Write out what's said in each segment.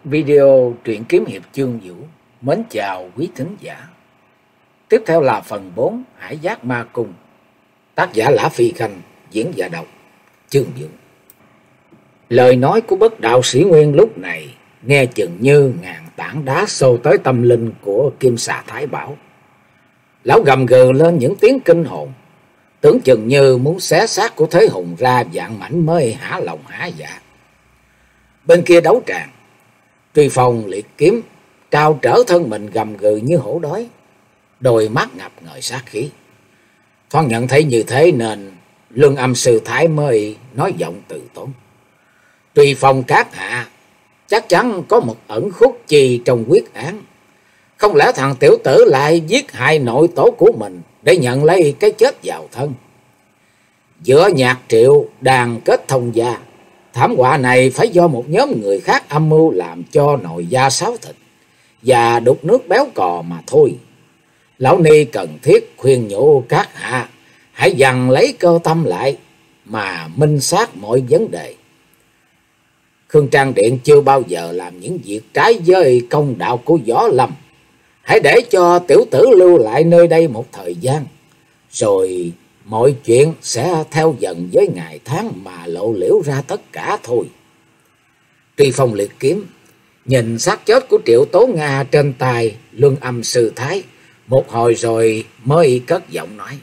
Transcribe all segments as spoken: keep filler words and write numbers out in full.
Video truyện kiếm hiệp Chương Vũ mến chào quý thính giả. Tiếp theo là phần bốn Hải Giác Ma Cung. Tác giả Lã Phi Khanh, diễn giả đọc Chương Vũ. Lời nói của bất đạo sĩ Nguyên lúc này nghe chừng như ngàn tảng đá xô tới tâm linh của Kim Xà Thái Bảo. Lão gầm gừ lên những tiếng kinh hồn, tưởng chừng như muốn xé xác của Thế Hùng ra dạng mảnh mới hả lòng hả dạ. Bên kia đấu tràng, Truy Phong liệt kiếm trao trở thân mình gầm gừ như hổ đói, đôi mắt ngập ngời sát khí. Thoáng nhận thấy như thế nên Luân Âm Sư Thái mới nói giọng từ tốn: Truy Phong các hạ, chắc chắn có một ẩn khúc chi trong quyết án. Không lẽ thằng tiểu tử lại giết hại nội tổ của mình để nhận lấy cái chết vào thân? Giữa Nhạc Triệu đang kết thông gia, thảm họa này phải do một nhóm người khác âm mưu làm cho nội gia xáo thịt và đục nước béo cò mà thôi. Lão Ni cần thiết khuyên nhủ các hạ hãy dằn lấy cơ tâm lại mà minh xác mọi vấn đề. Khương Trang Điện chưa bao giờ làm những việc trái với công đạo của Võ Lâm. Hãy để cho tiểu tử lưu lại nơi đây một thời gian, rồi mọi chuyện sẽ theo dần với ngày tháng mà lộ liễu ra tất cả thôi. Truy Phong liệt kiếm nhìn xác chết của Triệu Tố Nga trên tay Luân Âm Sư Thái một hồi rồi mới cất giọng nói: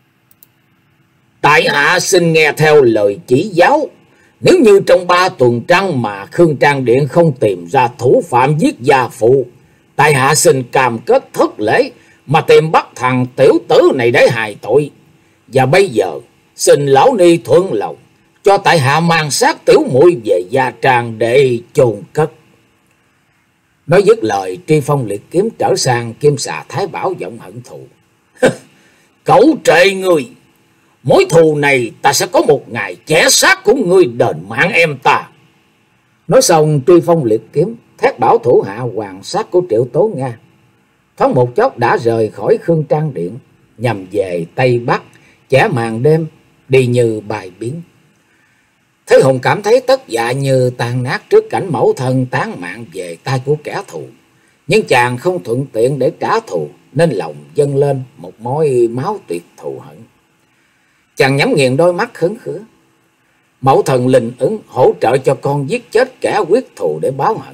Tại hạ xin nghe theo lời chỉ giáo. Nếu như trong ba tuần trăng mà Khương Trang Điện không tìm ra thủ phạm giết gia phụ, tại hạ xin cam kết thất lễ mà tìm bắt thằng tiểu tử này để hài tội. Và bây giờ xin lão ni thuận lòng cho tại hạ mang xác tiểu muội về gia trang để chôn cất. Nói dứt lời, Truy Phong liệt kiếm trở sang Kim Xà Thái Bảo giọng hận thù: Cẩu trệ ngươi, mối thù này ta sẽ có một ngày chẻ xác của ngươi đền mạng em ta. Nói xong, Truy Phong liệt kiếm thét bảo thủ hạ hoàn sát của Triệu Tố Nga. Thoáng một chốc đã rời khỏi Khương Trang Điện, nhằm về Tây Bắc, chẻ màn đêm đi như bài biến. Thế Hùng cảm thấy tất dạ như tan nát trước cảnh mẫu thân tán mạng về tay của kẻ thù, nhưng chàng không thuận tiện để trả thù nên lòng dâng lên một mối máu tuyệt thù hận. Chàng nhắm nghiền đôi mắt khấn khứa. Mẫu thần linh ứng hỗ trợ cho con giết chết kẻ quyết thù để báo hận.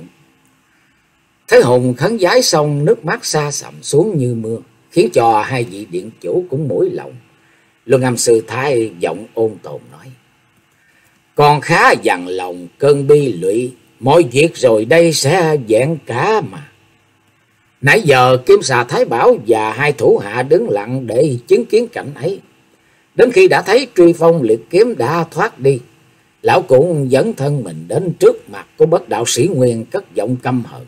Thế Hùng khấn vái xong, nước mắt xa sầm xuống như mưa, khiến cho hai vị điện chủ cũng mũi lòng. Luân Âm Sư Thái giọng ôn tồn nói: Con khá dằn lòng cơn bi lụy, mọi việc rồi đây sẽ vẹn cả mà. Nãy giờ Kim Xà Thái Bảo và hai thủ hạ đứng lặng để chứng kiến cảnh ấy. Đến khi đã thấy Truy Phong liệt kiếm đã thoát đi, lão cũng dẫn thân mình đến trước mặt của bất đạo sĩ Nguyên, cất giọng căm hận: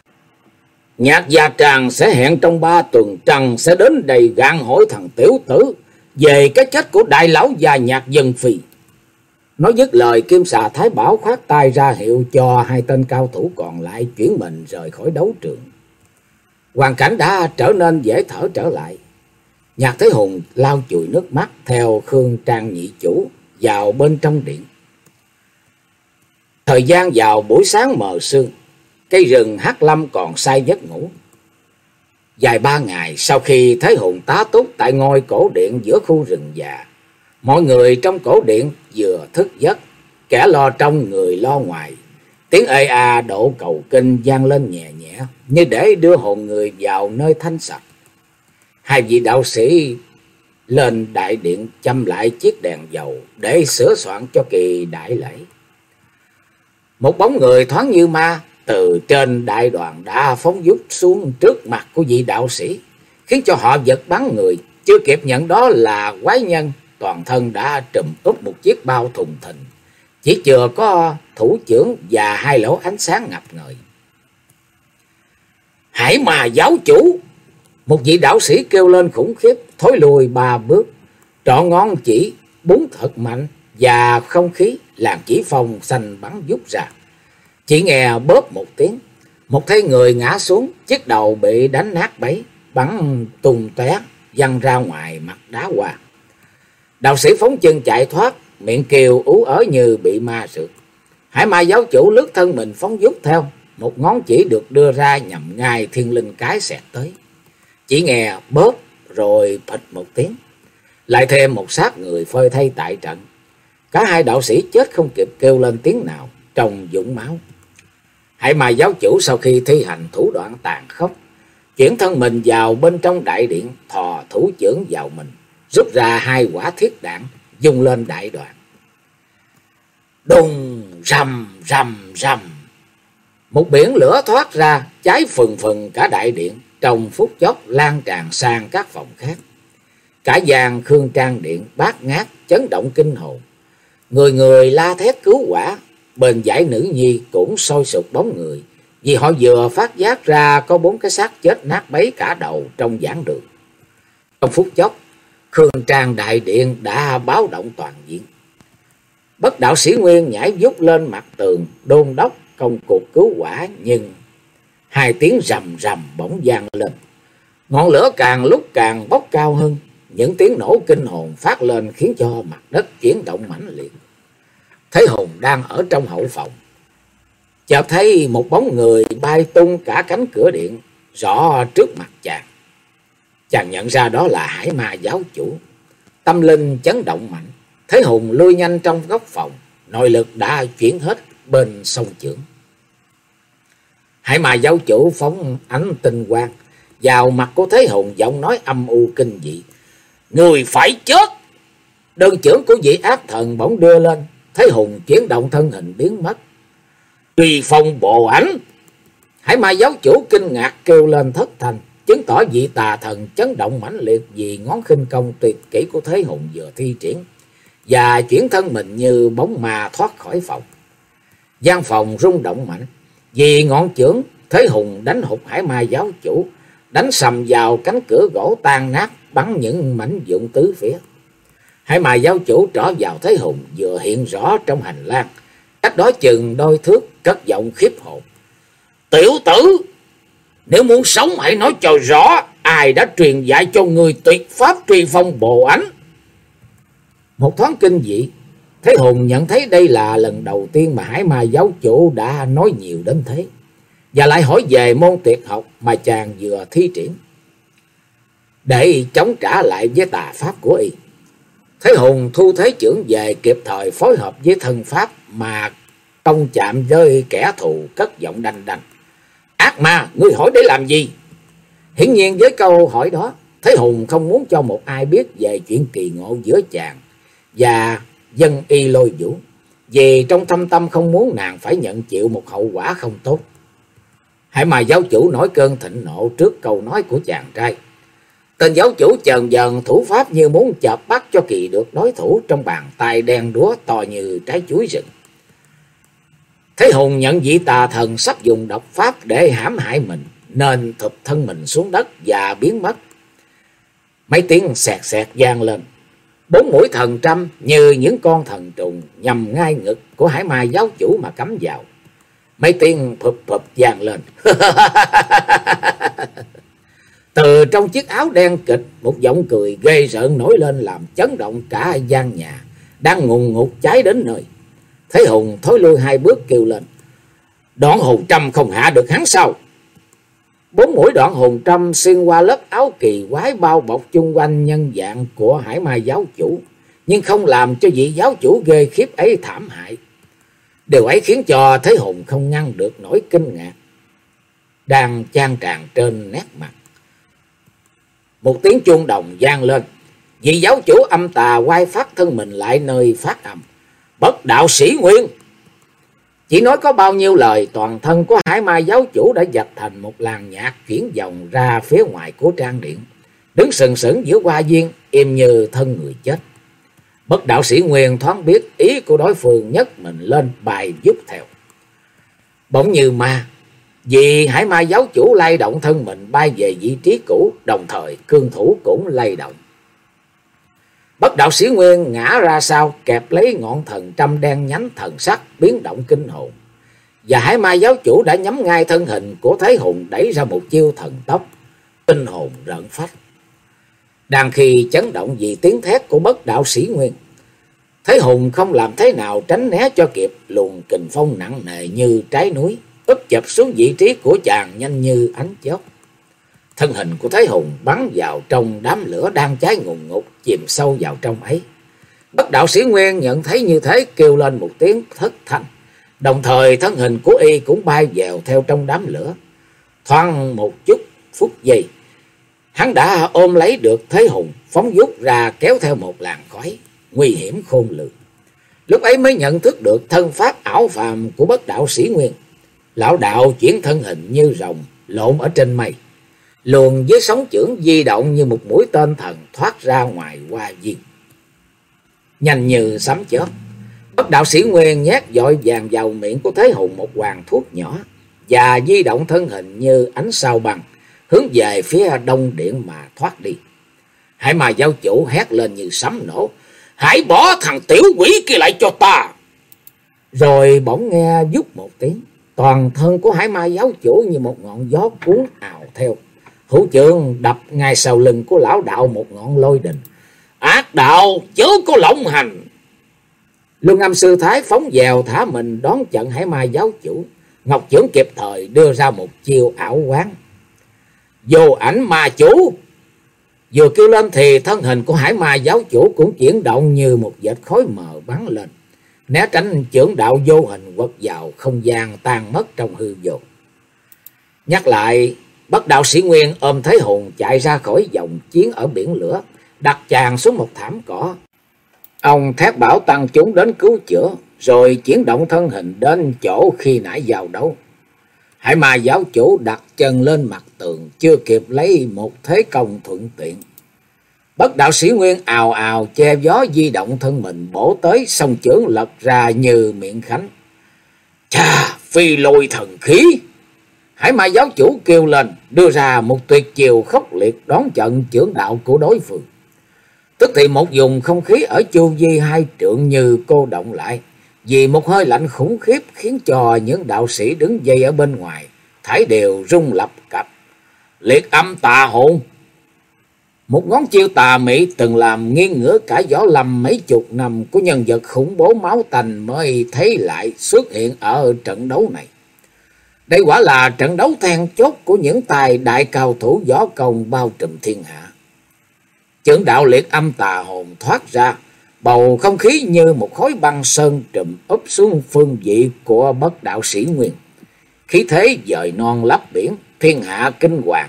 Nhạc gia tràng sẽ hẹn trong ba tuần trăng sẽ đến đây gạn hỏi thằng tiểu tử về cái chết của đại lão già Nhạc Dân Phi. Nói dứt lời, Kim Xà Thái Bảo khoát tay ra hiệu cho hai tên cao thủ còn lại chuyển mình rời khỏi đấu trường. Hoàn cảnh đã trở nên dễ thở trở lại. Nhạc Thế Hùng lau chùi nước mắt theo Khương Trang nhị chủ vào bên trong điện. Thời gian vào buổi sáng mờ sương, cây rừng Hắc Lâm còn say giấc ngủ. Dài ba ngày sau khi Thế Hùng tá túc tại ngôi cổ điện giữa khu rừng già, mọi người trong cổ điện vừa thức giấc, kẻ lo trong người lo ngoài. Tiếng ê a độ cầu kinh vang lên nhẹ nhẹ như để đưa hồn người vào nơi thanh sạch. Hai vị đạo sĩ lên đại điện châm lại chiếc đèn dầu để sửa soạn cho kỳ đại lễ. Một bóng người thoáng như ma từ trên đại đoàn đã phóng vút xuống trước mặt của vị đạo sĩ, khiến cho họ giật bắn người. Chưa kịp nhận đó là quái nhân, toàn thân đã trùm úp một chiếc bao thùng thình, chỉ chừa có thủ chưởng và hai lỗ ánh sáng ngập ngời. Hãy mà giáo chủ! Một vị đạo sĩ kêu lên khủng khiếp, thối lùi ba bước, trọ ngón chỉ búng thật mạnh và không khí làm chỉ phong xanh bắn vút ra. Chỉ nghe bóp một tiếng, một thấy người ngã xuống, chiếc đầu bị đánh nát bấy, bắn tung tóe văng ra ngoài mặt đá hoa. Đạo sĩ phóng chân chạy thoát, miệng kêu ú ớ như bị ma sượt. Hải Ma giáo chủ lướt thân mình phóng vút theo, một ngón chỉ được đưa ra nhằm ngay thiên linh cái xẹt tới. Chỉ nghe bóp rồi phịch một tiếng, lại thêm một xác người phơi thay tại trận. Cả hai đạo sĩ chết không kịp kêu lên tiếng nào, trong vũng máu. Hải Ma giáo chủ sau khi thi hành thủ đoạn tàn khốc, chuyển thân mình vào bên trong đại điện, thò thủ chưởng vào mình, rút ra hai quả thiết đạn, dùng lên đại đoàn. Đùng rầm rầm rầm, một biển lửa thoát ra, cháy phừng phừng cả đại điện, trong phút chốc lan tràn sang các phòng khác. Cả gian Khương Trang điện bát ngát, chấn động kinh hồn. Người người la thét cứu quả, bên dãy nữ nhi cũng sôi sục bóng người, vì họ vừa phát giác ra có bốn cái xác chết nát bấy cả đầu trong giảng đường. Trong phút chốc, Khương Trang đại điện đã báo động toàn diện. Bất đạo sĩ Nguyên nhảy vút lên mặt tường, đôn đốc công cuộc cứu quả, nhưng hai tiếng rầm rầm bỗng vang lên. Ngọn lửa càng lúc càng bốc cao hơn, những tiếng nổ kinh hồn phát lên khiến cho mặt đất chuyển động mãnh liệt. Thế Hùng đang ở trong hậu phòng, chợt thấy một bóng người bay tung cả cánh cửa điện rõ trước mặt chàng. Chàng nhận ra đó là Hải Ma giáo chủ. Tâm linh chấn động mạnh, Thế Hùng lui nhanh trong góc phòng, nội lực đã chuyển hết bên sông chưởng. Hải Ma giáo chủ phóng ánh tinh quang vào mặt của Thế Hùng, giọng nói âm u kinh dị: "Người phải chết!" Đơn chưởng của vị ác thần bỗng đưa lên, Thế Hùng chuyển động thân hình biến mất. "Truy phong bộ ảnh!" Hải Ma giáo chủ kinh ngạc kêu lên thất thanh, chứng tỏ vị tà thần chấn động mãnh liệt vì ngón khinh công tuyệt kỹ của Thế Hùng vừa thi triển, và chuyển thân mình như bóng ma thoát khỏi phòng. Gian phòng rung động mạnh vì ngọn chưởng Thế Hùng đánh hụt Hải Ma giáo chủ, đánh sầm vào cánh cửa gỗ tan nát, bắn những mảnh vụn tứ phía. Hải Ma giáo chủ trở vào Thế Hùng vừa hiện rõ trong hành lang, cách đó chừng đôi thước, cất giọng khiếp hồn: "Tiểu tử, nếu muốn sống hãy nói cho rõ, ai đã truyền dạy cho người tuyệt pháp truy phong bộ ảnh?" Một thoáng kinh dị, Thế Hùng nhận thấy đây là lần đầu tiên mà Hải Ma giáo chủ đã nói nhiều đến thế, và lại hỏi về môn tuyệt học mà chàng vừa thi triển, để chống trả lại với tà pháp của y. Thế Hùng thu thế chưởng về, kịp thời phối hợp với thân pháp mà công chạm với kẻ thù, cất giọng đanh đanh: "Ác ma, ngươi hỏi để làm gì?" Hiển nhiên với câu hỏi đó, Thế Hùng không muốn cho một ai biết về chuyện kỳ ngộ giữa chàng và dân y Lôi Vũ, vì trong thâm tâm không muốn nàng phải nhận chịu một hậu quả không tốt. Hải Ma giáo chủ nổi cơn thịnh nộ trước câu nói của chàng trai. Tên giáo chủ chần dần thủ pháp như muốn chợp bắt cho kỳ được đối thủ trong bàn tay đen đúa to như trái chuối rừng. Thế Hùng nhận vị tà thần sắp dùng độc pháp để hãm hại mình, nên thụp thân mình xuống đất và biến mất. Mấy tiếng xẹt xẹt vang lên, bốn mũi thần trăm như những con thần trùng nhằm ngay ngực của Hải Ma giáo chủ mà cắm vào. Mấy tiếng phụp phụp vang lên. Từ trong chiếc áo đen kịch, một giọng cười ghê rợn nổi lên làm chấn động cả gian nhà đang ngùn ngụt cháy đến nơi. Thế Hùng thối lui hai bước kêu lên: "Đoạn hồn trăm không hạ được hắn sao?" Bốn mũi đoạn hồn trăm xuyên qua lớp áo kỳ quái bao bọc chung quanh nhân dạng của Hải Ma giáo chủ, nhưng không làm cho vị giáo chủ ghê khiếp ấy thảm hại. Điều ấy khiến cho Thế Hùng không ngăn được nỗi kinh ngạc đang chan tràn trên nét mặt. Một tiếng chuông đồng vang lên, vị giáo chủ âm tà quay phát thân mình lại nơi phát âm: "Bất đạo sĩ Nguyên!" Chỉ nói có bao nhiêu lời, toàn thân của Hải Ma giáo chủ đã dập thành một làn nhạc chuyển vòng ra phía ngoài của trang điện, đứng sừng sững giữa hoa viên, im như thân người chết. Bất đạo sĩ Nguyên thoáng biết ý của đối phương, nhấc mình lên bài giúp theo. Bỗng như ma, vì Hải Ma giáo chủ lay động thân mình bay về vị trí cũ, đồng thời cương thủ cũng lay động. Bất đạo sĩ Nguyên ngã ra sau, kẹp lấy ngọn thần trăm đen nhánh thần sắc biến động kinh hồn, và Hải Ma giáo chủ đã nhắm ngay thân hình của Thế Hùng, đẩy ra một chiêu thần tốc kinh hồn rợn phách. Đang khi chấn động vì tiếng thét của bất đạo sĩ Nguyên, Thế Hùng không làm thế nào tránh né cho kịp luồng kình phong nặng nề như trái núi úp chập xuống vị trí của chàng nhanh như ánh chớp. Thân hình của Thế Hùng bắn vào trong đám lửa đang cháy ngùn ngụt, chìm sâu vào trong ấy. Bất đạo sĩ Nguyên nhận thấy như thế, kêu lên một tiếng thất thanh, đồng thời thân hình của y cũng bay vào theo trong đám lửa. Thoáng một chút phút giây, hắn đã ôm lấy được Thế Hùng, phóng vút ra kéo theo một làn khói nguy hiểm khôn lường. Lúc ấy mới nhận thức được thân pháp ảo phàm của bất đạo sĩ Nguyên. Lão đạo chuyển thân hình như rồng lộn ở trên mây, luồn với sóng chưởng di động như một mũi tên thần thoát ra ngoài hoa viên. Nhanh như sấm chớp, bất đạo sĩ Nguyên nhét vội vàng vào miệng của Thế Hùng một hoàng thuốc nhỏ và di động thân hình như ánh sao băng hướng về phía đông điện mà thoát đi. Hải Ma giáo chủ hét lên như sấm nổ: "Hãy bỏ thằng tiểu quỷ kia lại cho ta!" Rồi bỗng nghe vút một tiếng, toàn thân của Hải Ma giáo chủ như một ngọn gió cuốn ào theo. Hữu Trượng đập ngay sau lưng của lão đạo một ngọn lôi đình. "Ác đạo chớ có lộng hành!" Luân Âm sư thái phóng dèo thả mình đón trận Hải Ma giáo chủ. Ngọc Chưởng kịp thời đưa ra một chiêu ảo quán: "Vô ảnh ma chủ!" Vừa kêu lên thì thân hình của Hải Ma giáo chủ cũng chuyển động như một vệt khói mờ bắn lên, né tránh chưởng đạo vô hình quật vào không gian tan mất trong hư vô. Nhắc lại, bất đạo sĩ Nguyên ôm Thế Hùng chạy ra khỏi vòng chiến ở biển lửa, đặt chàng xuống một thảm cỏ. Ông thét bảo tăng chúng đến cứu chữa, rồi chuyển động thân hình đến chỗ khi nãy vào đấu. Hải Ma giáo chủ đặt chân lên mặt tường, chưa kịp lấy một thế công thuận tiện. Bất đạo sĩ Nguyên ào ào che gió di động thân mình bổ tới, song chưởng lật ra như miệng khánh. "Chà, phi lôi thần khí!" Hải Ma giáo chủ kêu lên, đưa ra một tuyệt chiêu khốc liệt đón trận chưởng đạo của đối phương. Tức thì một vùng không khí ở chu vi hai trượng như cô động lại, vì một hơi lạnh khủng khiếp khiến cho những đạo sĩ đứng dây ở bên ngoài thảy đều rung lập cập. Liệt âm tà hồn, một ngón chiêu tà mị từng làm nghiêng ngửa cả võ lâm mấy chục năm của nhân vật khủng bố máu tanh mới thấy lại xuất hiện ở trận đấu này. Đây quả là trận đấu then chốt của những tài đại cao thủ võ công bao trùm thiên hạ. Chưởng đạo liệt âm tà hồn thoát ra, bầu không khí như một khối băng sơn trùm úp xuống phương vị của bất đạo sĩ Nguyên. Khí thế dời non lấp biển, thiên hạ kinh hoàng.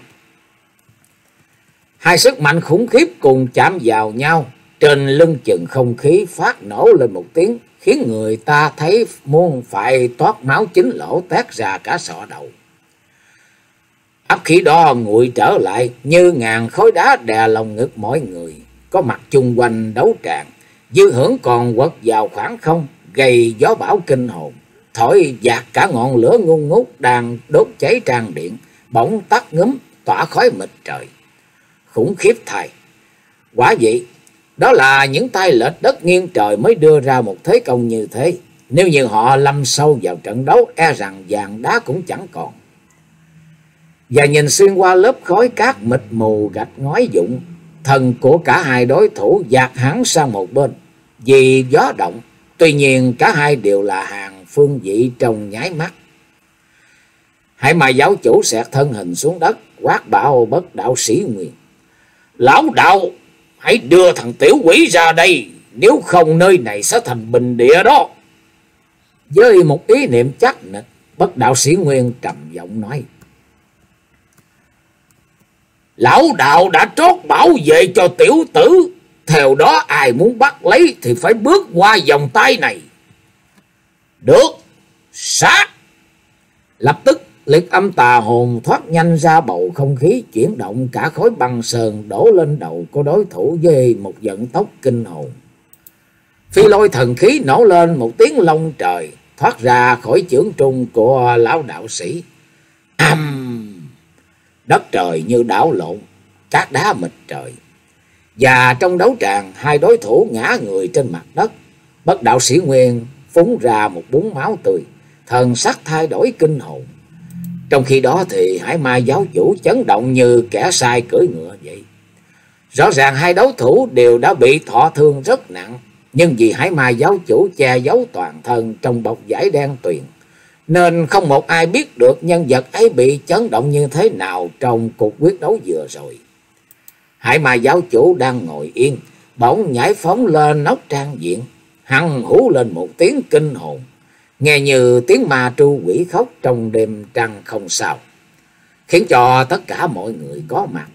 Hai sức mạnh khủng khiếp cùng chạm vào nhau, trên lưng chừng không khí phát nổ lên một tiếng, khiến người ta thấy muốn phải toát máu chín lỗ tét ra cả sọ đầu. Áp khí đó nguội trở lại như ngàn khối đá đè lòng ngực mọi người, có mặt chung quanh đấu tràng. Dư hưởng còn quật vào khoảng không, gây gió bão kinh hồn, thổi dạt cả ngọn lửa ngung ngút đang đốt cháy trang điện, bỗng tắt ngúm, tỏa khói mịt trời. Khủng khiếp thay! Quả vậy, đó là những tay lệch đất nghiêng trời mới đưa ra một thế công như thế. Nếu như họ lâm sâu vào trận đấu, e rằng vàng đá cũng chẳng còn. Và nhìn xuyên qua lớp khói cát mịt mù gạch ngói dụng, thần của cả hai đối thủ dạt hẳn sang một bên vì gió động. Tuy nhiên cả hai đều là hàng phương vị trong nháy mắt. Hải Ma giáo chủ xẹt thân hình xuống đất, quát bảo bất đạo sĩ Nguyên: "Lão đạo, hãy đưa thằng tiểu quỷ ra đây, nếu không nơi này sẽ thành bình địa đó." Với một ý niệm chắc nịch, bất đạo sĩ Nguyên trầm giọng nói: "Lão đạo đã trót bảo vệ cho tiểu tử, theo đó ai muốn bắt lấy thì phải bước qua vòng tay này." "Được, sát!" Lập tức liệt âm tà hồn thoát nhanh ra bầu không khí, chuyển động cả khối băng sơn đổ lên đầu của đối thủ với một vận tốc kinh hồn. Phi lôi thần khí nổ lên một tiếng long trời, thoát ra khỏi chưởng trung của lão đạo sĩ. Âm! Đất trời như đảo lộn, cát đá mịt trời. Và trong đấu tràng, hai đối thủ ngã người trên mặt đất. Bất đạo sĩ Nguyên phúng ra một búng máu tươi, thần sắc thay đổi kinh hồn. Trong khi đó thì Hải Ma giáo chủ chấn động như kẻ sai cưỡi ngựa vậy. Rõ ràng hai đấu thủ đều đã bị thọ thương rất nặng, nhưng vì Hải Ma giáo chủ che giấu toàn thân trong bọc vải đen tuyền, nên không một ai biết được nhân vật ấy bị chấn động như thế nào trong cuộc quyết đấu vừa rồi. Hải Ma giáo chủ đang ngồi yên, bỗng nhảy phóng lên nóc trang diện, hằng hú lên một tiếng kinh hồn, nghe như tiếng ma tru quỷ khóc trong đêm trăng không sao, khiến cho tất cả mọi người có mặt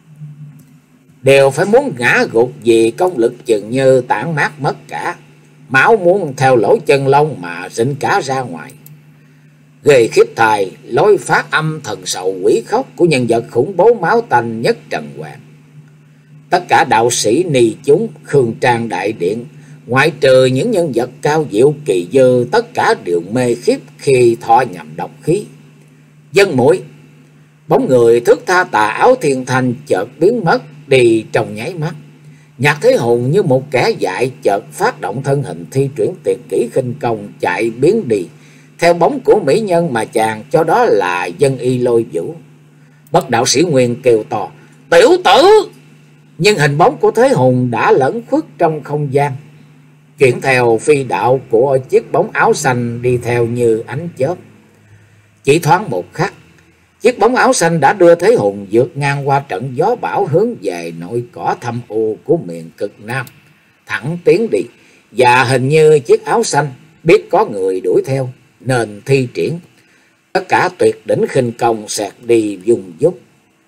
đều phải muốn ngã gục vì công lực chừng như tản mát mất cả, máu muốn theo lỗ chân lông mà rinh cả ra ngoài. Ghê khiếp thai lối phát âm thần sầu quỷ khóc của nhân vật khủng bố máu tanh nhất trần hoàng. Tất cả đạo sĩ ni chúng khương trang đại điện, ngoại trừ những nhân vật cao diệu kỳ dư, tất cả đều mê khiếp khi thọ nhầm độc khí. Dân mũi, bóng người thước tha tà áo thiên thanh chợt biến mất đi trong nháy mắt. Nhạc Thế Hùng như một kẻ dại chợt phát động thân hình thi triển tuyệt kỹ khinh công chạy biến đi theo bóng của mỹ nhân mà chàng cho đó là Dân Y Lôi Vũ. Bất đạo sĩ Nguyên kêu to: "Tiểu tử!" Nhưng hình bóng của Thế Hùng đã lẫn khuất trong không gian, chuyển theo phi đạo của chiếc bóng áo xanh đi theo như ánh chớp. Chỉ thoáng một khắc, chiếc bóng áo xanh đã đưa Thế Hùng vượt ngang qua trận gió bão hướng về nội cỏ thâm u của miền cực Nam, thẳng tiến đi. Và hình như chiếc áo xanh biết có người đuổi theo nên thi triển tất cả tuyệt đỉnh khinh công xẹt đi vùng dút.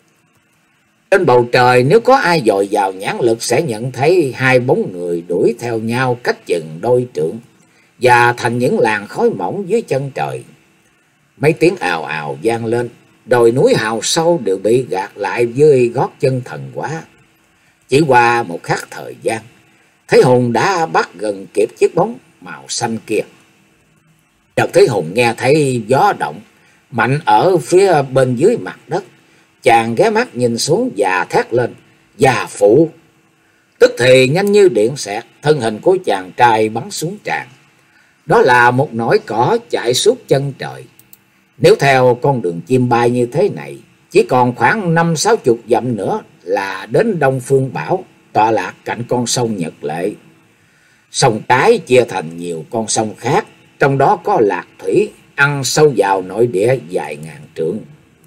Trên bầu trời nếu có ai dồi dào nhãn lực sẽ nhận thấy hai bóng người đuổi theo nhau cách chừng đôi trượng và thành những làn khói mỏng dưới chân trời. Mấy tiếng ào ào vang lên, đồi núi hào sâu đều bị gạt lại dưới gót chân thần quá. Chỉ qua một khắc thời gian, Thế Hùng đã bắt gần kịp chiếc bóng màu xanh kia. Chợt Thế Hùng nghe thấy gió động mạnh ở phía bên dưới mặt đất. Chàng ghé mắt nhìn xuống và thét lên: "Già phụ!" Tức thì nhanh như điện xẹt, thân hình của chàng trai bắn xuống tràn. Đó là một nỗi cỏ chạy suốt chân trời. Nếu theo con đường chim bay như thế này, chỉ còn khoảng năm sáu chục dặm nữa là đến Đông Phương Bảo, tọa lạc cạnh con sông Nhật Lệ. Sông cái chia thành nhiều con sông khác, trong đó có Lạc Thủy ăn sâu vào nội địa dài ngàn trượng.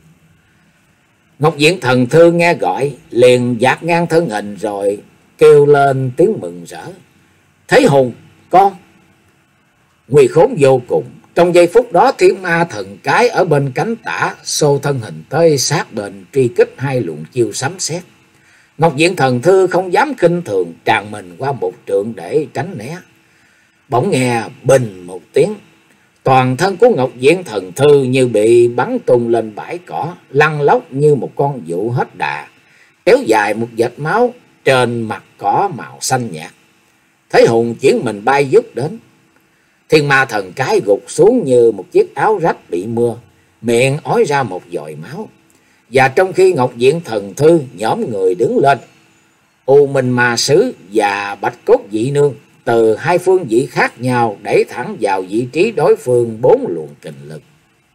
Ngọc Diện Thần Thư nghe gọi liền dạt ngang thân hình rồi kêu lên tiếng mừng rỡ: "Thế Hùng, con!" Nguy khốn vô cùng. Trong giây phút đó, Thiên Ma Thần Cái ở bên cánh tả xô thân hình tới sát bên truy kích hai luồng chiêu sấm sét. Ngọc Diện Thần Thư không dám khinh thường, tràn mình qua một trượng để tránh né. Bỗng nghe bình một tiếng, toàn thân của Ngọc Diện Thần Thư như bị bắn tung lên bãi cỏ, lăn lóc như một con dụ hết đà, kéo dài một vệt máu trên mặt cỏ màu xanh nhạt. Thế Hùng chuyển mình bay vút đến. Thiên Ma Thần Cái gục xuống như một chiếc áo rách bị mưa, miệng ói ra một dòi máu. Và trong khi Ngọc Diện Thần Thư nhóm người đứng lên, U Minh Ma Sứ và Bạch Cốt Dị Nương từ hai phương vị khác nhau đẩy thẳng vào vị trí đối phương bốn luồng kình lực.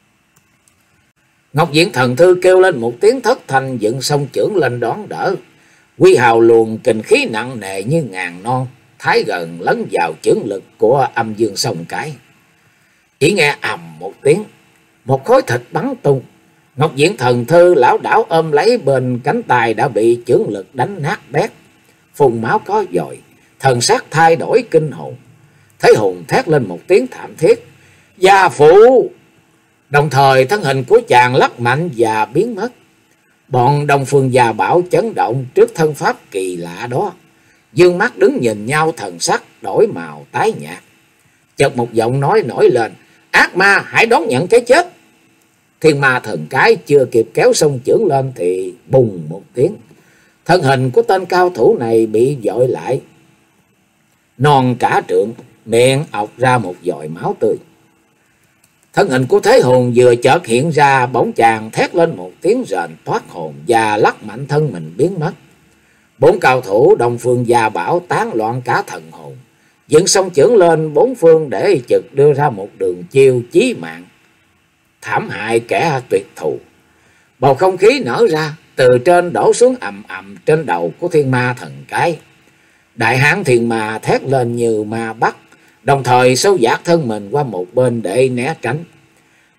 Ngọc Diện Thần Thư kêu lên một tiếng thất thanh, dựng song chưởng lên đón đỡ. Quy hào luồng kình khí nặng nề như ngàn non thái gần lấn vào chưởng lực của Âm Dương Sông Cái. Chỉ nghe ầm một tiếng, một khối thịt bắn tung. Ngọc Diện Thần Thư lão đảo ôm lấy bên cánh tay đã bị chưởng lực đánh nát bét, phun máu có dội, thần sắc thay đổi kinh hồn. Thế Hùng thét lên một tiếng thảm thiết: "Gia phụ!" Đồng thời thân hình của chàng lắc mạnh và biến mất. Bọn Đông Phương Gia Bảo chấn động trước thân pháp kỳ lạ đó, dương mắt đứng nhìn nhau, thần sắc đổi màu tái nhạt. Chợt một giọng nói nổi lên: "Ác ma, hãy đón nhận cái chết!" Thiên Ma Thần Cái chưa kịp kéo song chưởng lên thì bùng một tiếng, thân hình của tên cao thủ này bị dội lại non cả trượng, miệng ọc ra một dòi máu tươi. Thân hình của Thế Hùng vừa chợt hiện ra, bỗng chàng thét lên một tiếng rền thoát hồn và lắc mạnh thân mình biến mất. Bốn cao thủ Đông Phương Gia Bảo tán loạn cả thần hồn, dựng song chưởng lên bốn phương để chực đưa ra một đường chiêu chí mạng, thảm hại kẻ tuyệt thù. Bầu không khí nở ra, từ trên đổ xuống ầm ầm trên đầu của Thiên Ma Thần Cái. Đại hán Thiên Ma thét lên như ma bắt, đồng thời sâu dạt thân mình qua một bên để né tránh.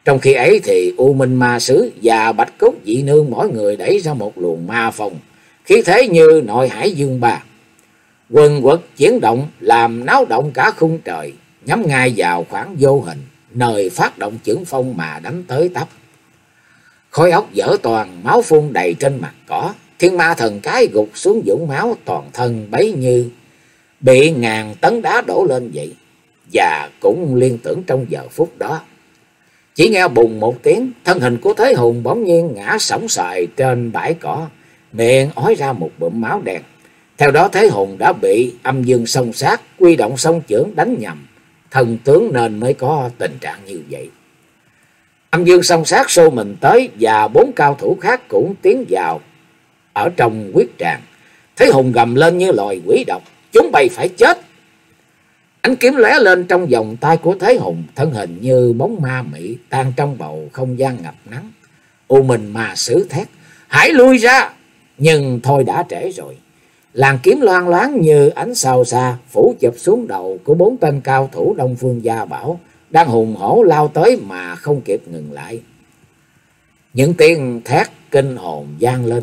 Trong khi ấy thì U Minh Ma Sứ và Bạch Cốt Dị Nương mỗi người đẩy ra một luồng ma phong, khí thế như nội hải dương ba, quần quật chuyển động làm náo động cả khung trời, nhắm ngay vào khoảng vô hình nơi phát động chưởng phong mà đánh tới tấp. Khói óc dở toàn, máu phun đầy trên mặt cỏ. Thiên Ma Thần Cái gục xuống vũng máu, toàn thân bấy như bị ngàn tấn đá đổ lên vậy. Và cũng liên tưởng trong giờ phút đó, chỉ nghe bùng một tiếng, thân hình của Thế Hùng bỗng nhiên ngã sóng xoài trên bãi cỏ, miệng ói ra một bụm máu đen. Theo đó Thế Hùng đã bị Âm Dương Song Sát quy động song chưởng đánh nhầm thần tướng, nên mới có tình trạng như vậy. Âm Dương Song Sát xô mình tới và bốn cao thủ khác cũng tiến vào ở trong quyết tràng. Thế Hùng gầm lên như loài quỷ độc: chúng bay phải chết! Ánh kiếm lóe lên trong vòng tay của Thế Hùng, thân hình như bóng ma mị tan trong bầu không gian ngập nắng. U Minh Ma Sứ thét: hãy lui ra! Nhưng thôi đã trễ rồi. Làn kiếm loang loáng như ánh sao xa phủ chụp xuống đầu của bốn tên cao thủ Đông Phương Gia Bảo đang hùng hổ lao tới mà không kịp ngừng lại. Những tiếng thét kinh hồn vang lên.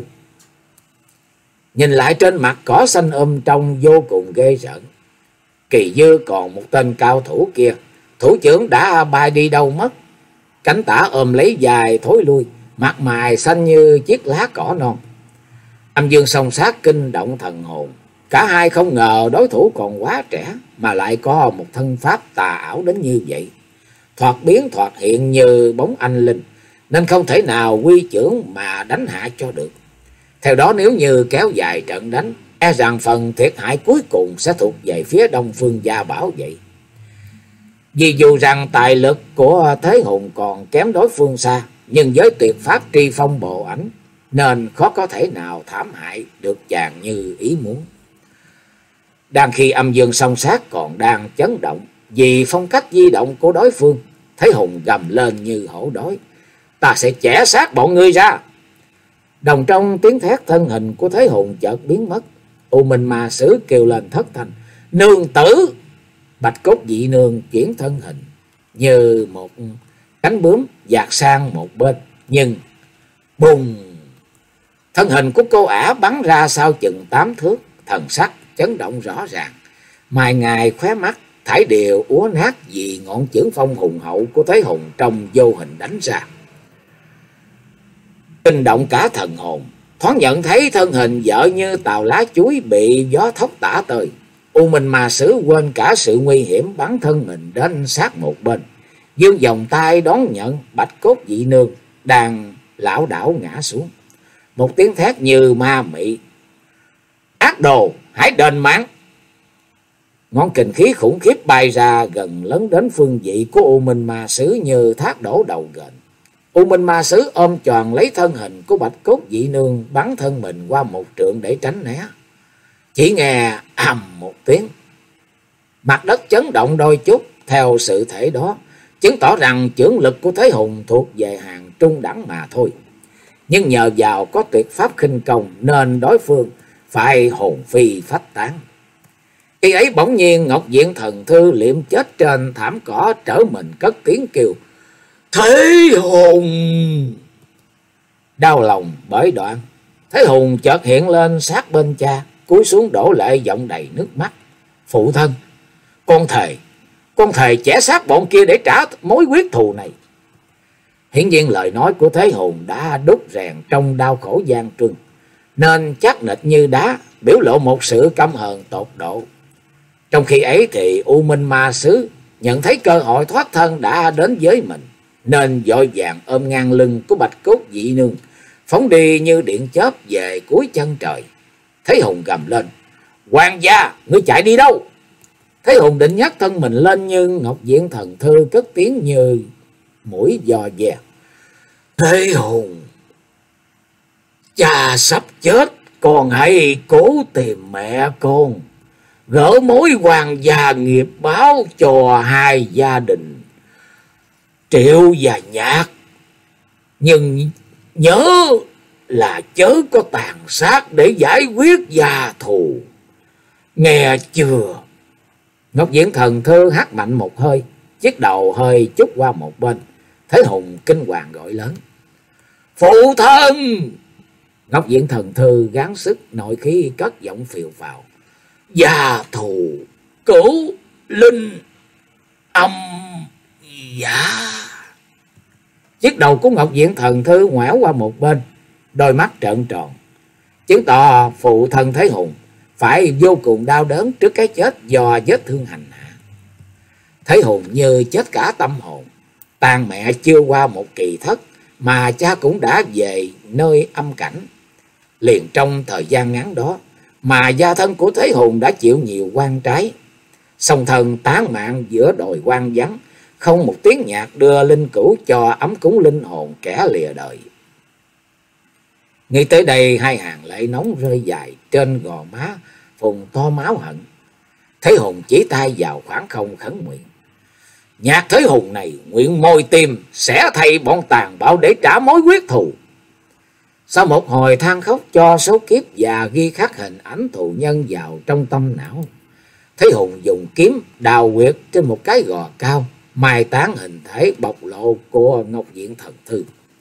Nhìn lại trên mặt cỏ xanh um trông vô cùng ghê rợn. Kỳ dư còn một tên cao thủ kia, thủ trưởng đã bay đi đâu mất. Cánh tả ôm lấy dài thối lui, mặt mày xanh như chiếc lá cỏ non. Âm Dương Song Sát kinh động thần hồn. Cả hai không ngờ đối thủ còn quá trẻ mà lại có một thân pháp tà ảo đến như vậy, thoạt biến thoạt hiện như bóng anh linh, nên không thể nào quy chưởng mà đánh hạ cho được. Theo đó nếu như kéo dài trận đánh, e rằng phần thiệt hại cuối cùng sẽ thuộc về phía Đông Phương Gia Bảo vậy. Vì dù rằng tài lực của Thế Hùng còn kém đối phương xa, nhưng với tuyệt pháp tri phong bộ ảnh nên khó có thể nào thảm hại được chàng như ý muốn. Đang khi Âm Dương Song Sát còn đang chấn động vì phong cách di động của đối phương, Thế Hùng gầm lên như hổ đói: ta sẽ chẻ xác bọn ngươi ra! Đồng trong tiếng thét, thân hình của Thế Hùng chợt biến mất. U Minh Ma Sứ kêu lên thất thanh: nương tử! Bạch Cốt Dị Nương chuyển thân hình như một cánh bướm dạt sang một bên, nhưng bùng, thân hình của cô ả bắn ra sau chừng tám thước, thần sắc chấn động rõ ràng. Mai ngài khóe mắt thải đều úa nát vì ngọn chưởng phong hùng hậu của Thế Hùng trong vô hình đánh ra, kinh động cả thần hồn. Thoáng nhận thấy thân hình vợ như tàu lá chuối bị gió thốc tả tới, U Minh Ma Sứ quên cả sự nguy hiểm bắn thân mình đến sát một bên, dương vòng tay đón nhận Bạch Cốt Dị Nương đang lảo đảo ngã xuống. Một tiếng thét như ma mị: ác đồ, hãy đền mạng! Ngọn kình khí khủng khiếp bay ra gần lấn đến phương vị của U Minh Ma Sứ như thác đổ đầu gền. U Minh Ma Sứ ôm choàng lấy thân hình của Bạch Cốt Dị Nương, bắn thân mình qua một trượng để tránh né. Chỉ nghe ầm một tiếng, mặt đất chấn động đôi chút. Theo sự thể đó chứng tỏ rằng chưởng lực của Thế Hùng thuộc về hàng trung đẳng mà thôi, nhưng nhờ vào có tuyệt pháp khinh công nên đối phương phải hồn phi phách tán. Khi ấy bỗng nhiên Ngọc Diện Thần Thư liệm chết trên thảm cỏ trở mình cất tiếng kêu: Thế Hùng! Đau lòng bởi đoạn, Thế Hùng chợt hiện lên sát bên cha, cúi xuống đổ lệ giọng đầy nước mắt: phụ thân, con thề, con thề chẻ xác bọn kia để trả mối quyết thù này. Hiển nhiên lời nói của Thế Hùng đã đúc rèn trong đau khổ gian truân, nên chắc nịch như đá, biểu lộ một sự căm hờn tột độ. Trong khi ấy thì U Minh Ma Sứ nhận thấy cơ hội thoát thân đã đến với mình, nên vội vàng ôm ngang lưng của Bạch Cốt Dị Nương, phóng đi như điện chớp về cuối chân trời. Thế Hùng gầm lên: Hoàng gia, ngươi chạy đi đâu? Thế Hùng định nhấc thân mình lên, nhưng Ngọc Diện Thần Thư cất tiếng như mũi giò dè: Thế Hùng, cha sắp chết, con hãy cố tìm mẹ con, gỡ mối hoàng gia nghiệp báo cho hai gia đình Triệu và Nhạc, nhưng nhớ là chớ có tàn sát để giải quyết gia thù, nghe chưa? Ngọc Diện Thần Thư hắt mạnh một hơi, chiếc đầu hơi chút qua một bên, Thế Hùng kinh hoàng gọi lớn: Phụ thân! Ngọc Diện Thần Thư gắng sức nội khí cất giọng phiều phào: Gia thù cửu linh âm giả. Chiếc đầu của Ngọc Diện Thần Thư ngoẻo qua một bên, đôi mắt trợn tròn, chứng tỏ phụ thân Thế Hùng phải vô cùng đau đớn trước cái chết do vết thương hành hạ. Thế Hùng như chết cả tâm hồn. Tàn mẹ chưa qua một kỳ thất mà cha cũng đã về nơi âm cảnh. Liền trong thời gian ngắn đó mà gia thân của Thế Hùng đã chịu nhiều oan trái. Song thân tán mạng giữa đồi hoang vắng, không một tiếng nhạc đưa linh cữu cho ấm cúng linh hồn kẻ lìa đời. Nghĩ tới đây, hai hàng lệ nóng rơi dài trên gò má phùng to máu hận. Thế Hùng chỉ tay vào khoảng không khấn nguyện: Nhạc Thế Hùng này nguyện môi tim sẽ thay bọn tàn bạo để trả mối quyết thù. Sau một hồi than khóc cho số kiếp và ghi khắc hình ảnh thù nhân vào trong tâm não, Thế Hùng dùng kiếm đào huyệt trên một cái gò cao, mai tán hình thể bộc lộ của Ngọc Diện Thần Thư.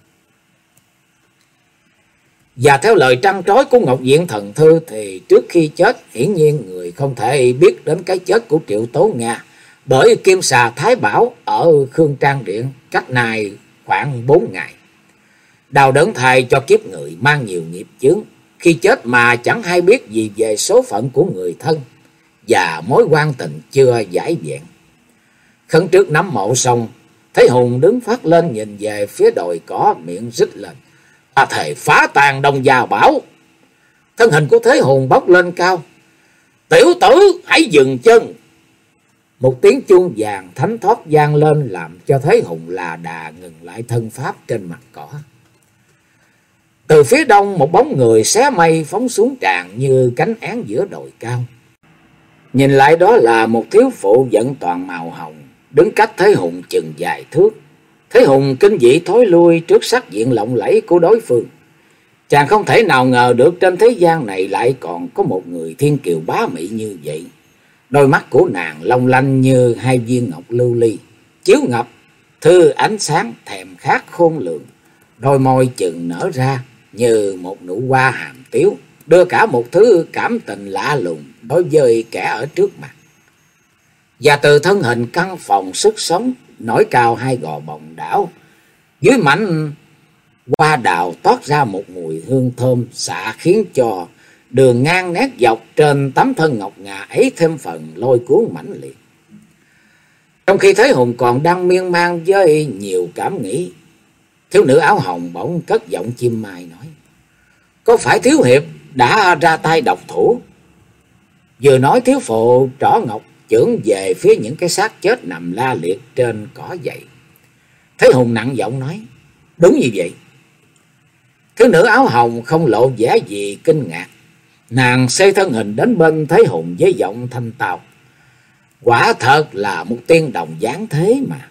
Và theo lời trăn trối của Ngọc Diện Thần Thư thì trước khi chết, hiển nhiên người không thể biết đến cái chết của Triệu Tố Nga, bởi kim xà Thái Bảo ở Khương Trang Điện cách này khoảng bốn ngày. Đau đớn thay cho kiếp người mang nhiều nghiệp chướng, khi chết mà chẳng hay biết gì về số phận của người thân và mối quan tình chưa giải vẹn. Khấn trước nắm mộ xong, Thế Hùng đứng phát lên nhìn về phía đồi cỏ, miệng rít lên: Ta thề phá tan Đông Gia Bảo. Thân hình của Thế Hùng bốc lên cao: Tiểu tử hãy dừng chân. Một tiếng chuông vàng thánh thót vang lên làm cho Thế Hùng là đà ngừng lại thân pháp trên mặt cỏ. Từ phía đông một bóng người xé mây phóng xuống tràn như cánh én giữa đồi cao. Nhìn lại đó là một thiếu phụ vẫn toàn màu hồng, đứng cách Thế Hùng chừng vài thước. Thế Hùng kinh dị thối lui trước sắc diện lộng lẫy của đối phương. Chàng không thể nào ngờ được trên thế gian này lại còn có một người thiên kiều bá mỹ như vậy. Đôi mắt của nàng long lanh như hai viên ngọc lưu ly, chiếu ngập thư ánh sáng thèm khát khôn lường. Đôi môi chừng nở ra như một nụ hoa hàm tiếu, đưa cả một thứ cảm tình lạ lùng đối với kẻ ở trước mặt. Và từ thân hình căng phòng sức sống, nổi cao hai gò bồng đảo, dưới mảnh hoa đào toát ra một mùi hương thơm xạ, khiến cho đường ngang nét dọc trên tấm thân ngọc ngà ấy thêm phần lôi cuốn mãnh liệt. Trong khi Thế Hùng còn đang miên man với nhiều cảm nghĩ, thiếu nữ áo hồng bỗng cất giọng chim mai nói: Có phải thiếu hiệp đã ra tay độc thủ? Vừa nói, thiếu phụ trỏ ngọc chưởng về phía những cái xác chết nằm la liệt trên cỏ dậy. Thế Hùng nặng giọng nói: Đúng như vậy. Thiếu nữ áo hồng không lộ vẻ gì kinh ngạc. Nàng xây thân hình đến bên Thế Hùng với giọng thanh tao: Quả thật là một tiên đồng dáng thế mà.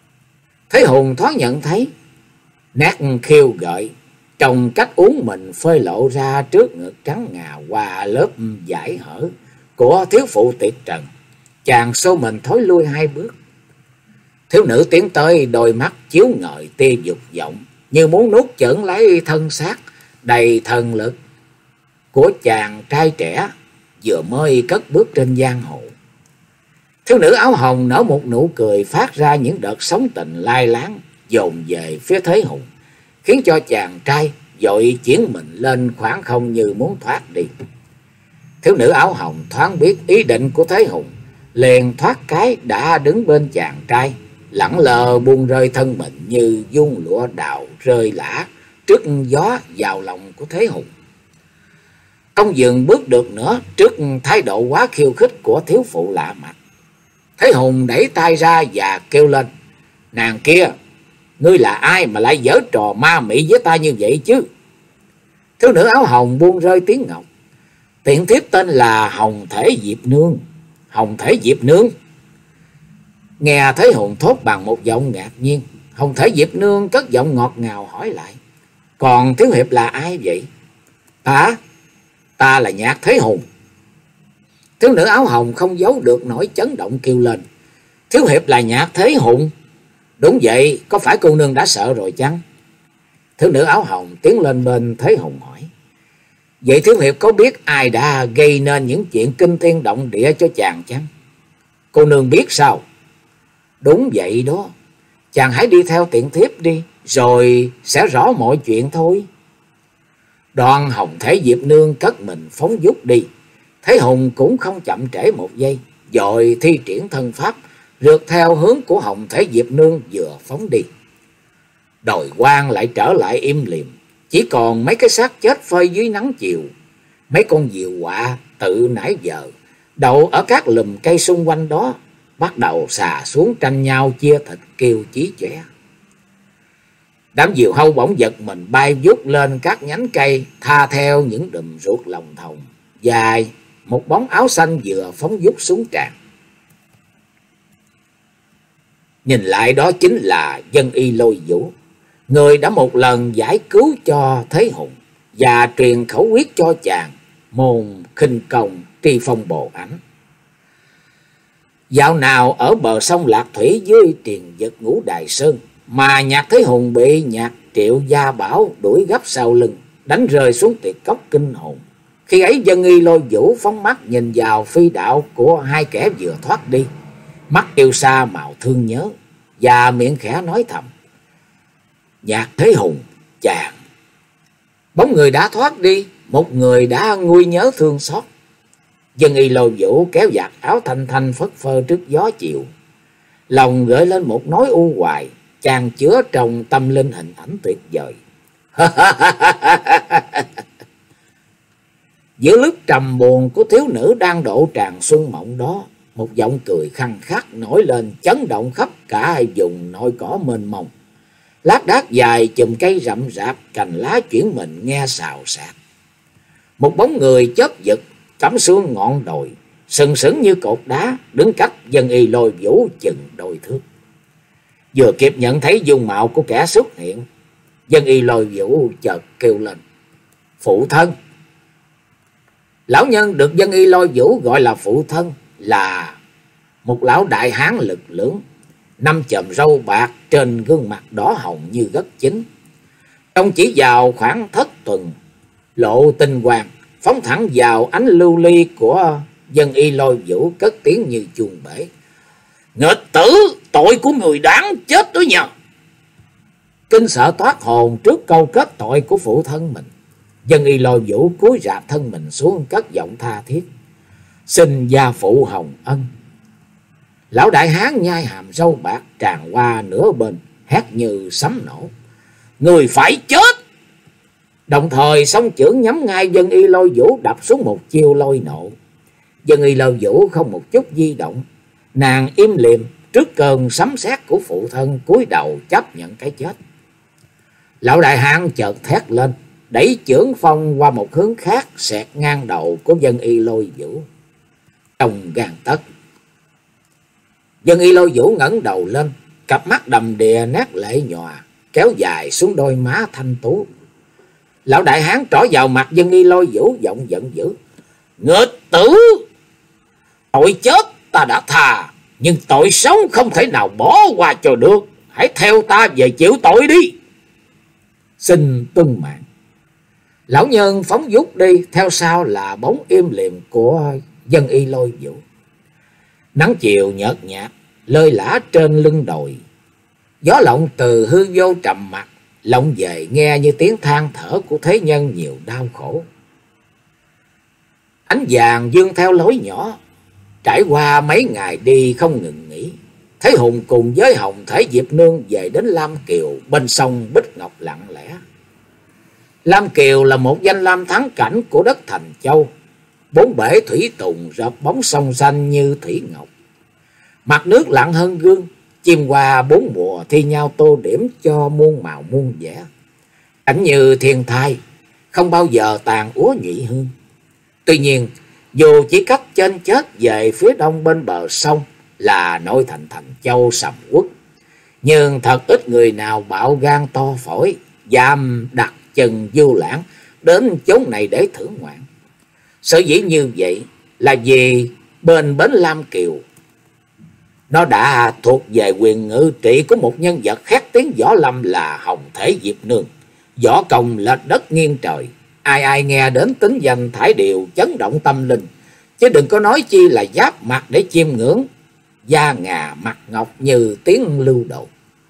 Thế Hùng thoáng nhận thấy nét khiêu gợi trong cách uống mình phơi lộ ra trước ngực trắng ngà qua lớp vải hở của thiếu phụ tuyệt trần. Chàng xô mình thối lui hai bước. Thiếu nữ tiến tới, đôi mắt chiếu ngời tia dục vọng, như muốn nuốt chửng lấy thân xác đầy thần lực của chàng trai trẻ vừa mới cất bước trên giang hồ. Thiếu nữ áo hồng nở một nụ cười, phát ra những đợt sóng tình lai láng dồn về phía Thế Hùng, khiến cho chàng trai vội chuyển mình lên khoảng không như muốn thoát đi. Thiếu nữ áo hồng thoáng biết ý định của Thế Hùng, liền thoát cái đã đứng bên chàng trai, lẳng lờ buông rơi thân mình như dung lụa đào rơi lã trước gió vào lòng của Thế Hùng. Không dừng bước được nữa trước thái độ quá khiêu khích của thiếu phụ lạ mặt. Thế Hùng đẩy tay ra và kêu lên: Nàng kia, ngươi là ai mà lại giở trò ma mị với ta như vậy chứ? Thiếu nữ áo hồng buông rơi tiếng ngọc: Tiện thiếp tên là Hồng Thể Diệp Nương. Hồng Thể Diệp Nương? Nghe Thế Hùng thốt bằng một giọng ngạc nhiên, Hồng Thể Diệp Nương cất giọng ngọt ngào hỏi lại: Còn thiếu hiệp là ai vậy? Ta, ta là Nhạc Thế Hùng. Thiếu nữ áo hồng không giấu được nỗi chấn động kêu lên: Thiếu hiệp là Nhạc Thế Hùng? Đúng vậy, có phải cô nương đã sợ rồi chăng? Thiếu nữ áo hồng tiến lên bên Thế Hùng hỏi. Vậy thiếu hiệp có biết ai đã gây nên những chuyện kinh thiên động địa cho chàng chăng? Cô nương biết sao? Đúng vậy đó. Chàng hãy đi theo tiện thiếp đi, rồi sẽ rõ mọi chuyện thôi. Đoàn Hồng Thế Diệp Nương cất mình phóng vút đi. Thế Hùng cũng không chậm trễ một giây, vội thi triển thân pháp, rượt theo hướng của Hồng Thế Diệp Nương vừa phóng đi. Đồi quang lại trở lại im lìm, chỉ còn mấy cái xác chết phơi dưới nắng chiều. Mấy con diều quạ tự nãy giờ đậu ở các lùm cây xung quanh đó bắt đầu xà xuống tranh nhau chia thịt kêu chí chóe. Đám diều hâu bỗng giật mình bay vút lên các nhánh cây, tha theo những đùm ruột lòng thòng dài. Một bóng áo xanh vừa phóng vút xuống tràn. Nhìn lại đó chính là Dân Y Lôi Vũ, người đã một lần giải cứu cho Thế Hùng và truyền khẩu quyết cho chàng môn khinh công tri phong bồ ảnh. Dạo nào ở bờ sông Lạc Thủy dưới triền vực Ngũ Đài Sơn mà Nhạc Thế Hùng bị Nhạc Triệu Gia Bảo đuổi gấp sau lưng, đánh rơi xuống tuyệt cốc kinh hồn. Khi ấy Dân Y Lôi Vũ phóng mắt nhìn vào phi đạo của hai kẻ vừa thoát đi, mắt yêu xa màu thương nhớ, và miệng khẽ nói thầm: Nhạc Thế Hùng, chàng. Bóng người đã thoát đi, một người đã nguôi nhớ thương xót. Dân Y Lôi Vũ kéo giặt áo thanh thanh phất phơ trước gió chiều, lòng gợi lên một nỗi u hoài, chàng chứa trong tâm linh hình ảnh tuyệt vời. Giữa lúc trầm buồn của thiếu nữ đang độ tràn xuân mộng đó, một giọng cười khăng khắc nổi lên chấn động khắp cả vùng nội cỏ mênh mông. Lác đác dài chùm cây rậm rạp, cành lá chuyển mình nghe xào xạc. Một bóng người chớp giật cắm xuống ngọn đồi, sừng sững như cột đá, đứng cách Dân Y Lôi Vũ chừng đôi thước. Vừa kịp nhận thấy dung mạo của kẻ xuất hiện, Dân Y Lôi Vũ chợt kêu lên: Phụ thân! Lão nhân được Dân Y Lôi Vũ gọi là phụ thân là một lão đại hán lực lưỡng, năm chòm râu bạc, trên gương mặt đỏ hồng như gất chín. Trông chỉ vào khoảng thất tuần, lộ tinh quang, phóng thẳng vào ánh lưu ly của Dân Y Lôi Vũ, cất tiếng như chuông bể: Nghịch tử, tội của người đáng chết đó nhờ! Kinh sợ toát hồn trước câu kết tội của phụ thân mình, Dân Y Lôi Vũ cúi rạp thân mình xuống, cất giọng tha thiết: Xin gia phụ hồng ân. Lão đại hán nhai hàm râu bạc tràn qua nửa bên, hét như sấm nổ: Người phải chết! Đồng thời song chưởng nhắm ngay Dân Y Lôi Vũ, đập xuống một chiêu lôi nộ. Dân Y Lôi Vũ không một chút di động, nàng im lìm trước cơn sấm sét của phụ thân, cúi đầu chấp nhận cái chết. Lão đại hán chợt thét lên, đẩy chưởng phong qua một hướng khác, xẹt ngang đầu của Dân Y Lôi Vũ. Trong gan tấc, Dân Y Lôi Vũ ngẩng đầu lên, cặp mắt đầm đìa nét lệ nhòa kéo dài xuống đôi má thanh tú. Lão đại hán trỏ vào mặt Dân Y Lôi Vũ, giọng giận dữ: Nghịch tử! Tội chết ta đã tha, nhưng tội sống không thể nào bỏ qua cho được. Hãy theo ta về chịu tội đi. Xin tuân mạng. Lão nhân phóng vút đi, theo sau là bóng im lìm của Dân Y Lôi Vũ. Nắng chiều nhợt nhạt lơi lả trên lưng đồi, gió lộng từ hư vô trầm mặc, lộng về nghe như tiếng than thở của thế nhân nhiều đau khổ. Ánh vàng dương theo lối nhỏ, trải qua mấy ngày đi không ngừng nghỉ, Thế Hùng cùng với Hồng Thể Diệp Nương về đến Lam Kiều bên sông Bích Ngọc lặng lẽ. Lam Kiều là một danh lam thắng cảnh của đất Thành Châu, bốn bể thủy tùng rợp bóng sông xanh như thủy ngọc. Mặt nước lặng hơn gương, chim qua bốn mùa thi nhau tô điểm cho muôn màu muôn vẻ. Cảnh như thiên thai, không bao giờ tàn úa nhụy hương. Tuy nhiên, dù chỉ cách trên chết về phía đông bên bờ sông là nội thành Thành Châu sầm uất, nhưng thật ít người nào bạo gan to phổi, dám đặt chân du lãng đến chốn này để thưởng ngoạn. Sở dĩ như vậy là vì bên bến Lam Kiều Nó đã thuộc về quyền ngự trị của một nhân vật khét tiếng võ lâm là Hồng Thể Diệp Nương. Võ công lệch đất nghiêng trời, ai ai nghe đến tính danh thải đều chấn động tâm linh, chứ đừng có nói chi là giáp mặt để chiêm ngưỡng. Da ngà mặt ngọc như tiếng lưu đồ.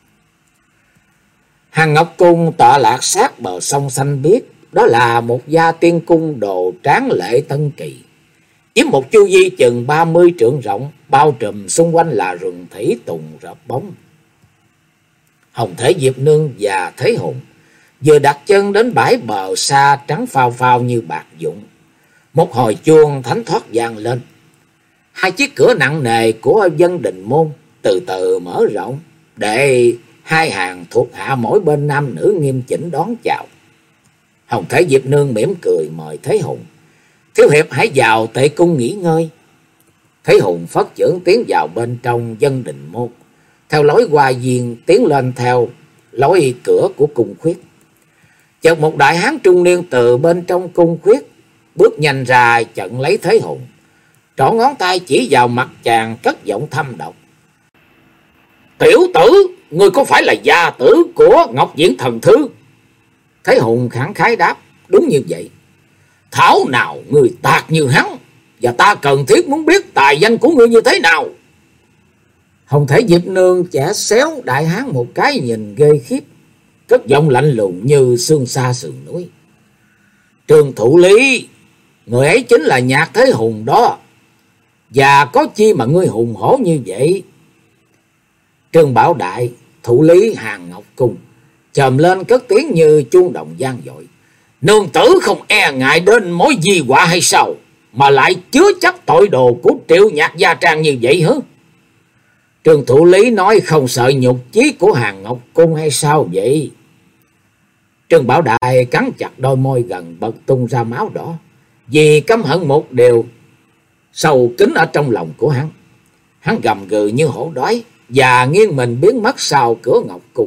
Hàng Ngọc Cung tọa lạc sát bờ sông xanh biếc, đó là một gia tiên cung đồ tráng lệ tân kỳ, chiếm một chu vi chừng ba mươi trượng rộng, bao trùm xung quanh là rừng thủy tùng rợp bóng. Hồng Thể Diệp Nương và Thế Hùng vừa đặt chân đến bãi bờ xa trắng phao phao như bạc vụn, một hồi chuông thánh thoát vang lên. Hai chiếc cửa nặng nề của Vân Đình Môn từ từ mở rộng, để hai hàng thuộc hạ mỗi bên nam nữ nghiêm chỉnh đón chào. Hồng Thể Diệp Nương mỉm cười mời Thế Hùng: "Thiếu hiệp hãy vào tệ cung nghỉ ngơi." Thế Hùng phất chưởng tiến vào bên trong Vân Đình Môn, theo lối hoa viên tiến lên theo lối cửa của cung khuyết. Chợt một đại hán trung niên từ bên trong cung khuyết bước nhanh ra chặn lấy Thế Hùng, trỏ ngón tay chỉ vào mặt chàng cất giọng thâm độc: "Tiểu tử, ngươi có phải là gia tử của Ngọc Diễn Thần Thư?" Thế Hùng khẳng khái đáp: "Đúng như vậy." "Thảo nào ngươi tạc như hắn, và ta cần thiết muốn biết tài danh của ngươi như thế nào." Hồng Thể Diệp Nương chả xéo đại hán một cái nhìn ghê khiếp, cất giọng lạnh lùng như sương xa sườn núi: "Trương Thủ Lý, người ấy chính là Nhạc Thế Hùng đó. Và có chi mà ngươi hùng hổ như vậy?" Trương Bảo Đại, thủ lý Hàng Ngọc Cung, chồm lên cất tiếng như chuông đồng vang dội: "Nương tử không e ngại đến mối di họa hay sao, mà lại chứa chấp tội đồ của Triệu Nhạc gia trang như vậy hả?" Trương Thủ Lý nói không sợ nhục chí của Hàng Ngọc Cung hay sao vậy? Trương Bảo Đại cắn chặt đôi môi gần bật tung ra máu đỏ, vì căm hận một điều sâu kín ở trong lòng của hắn. Hắn gầm gừ như hổ đói và nghiêng mình biến mất sau cửa Ngọc Cung.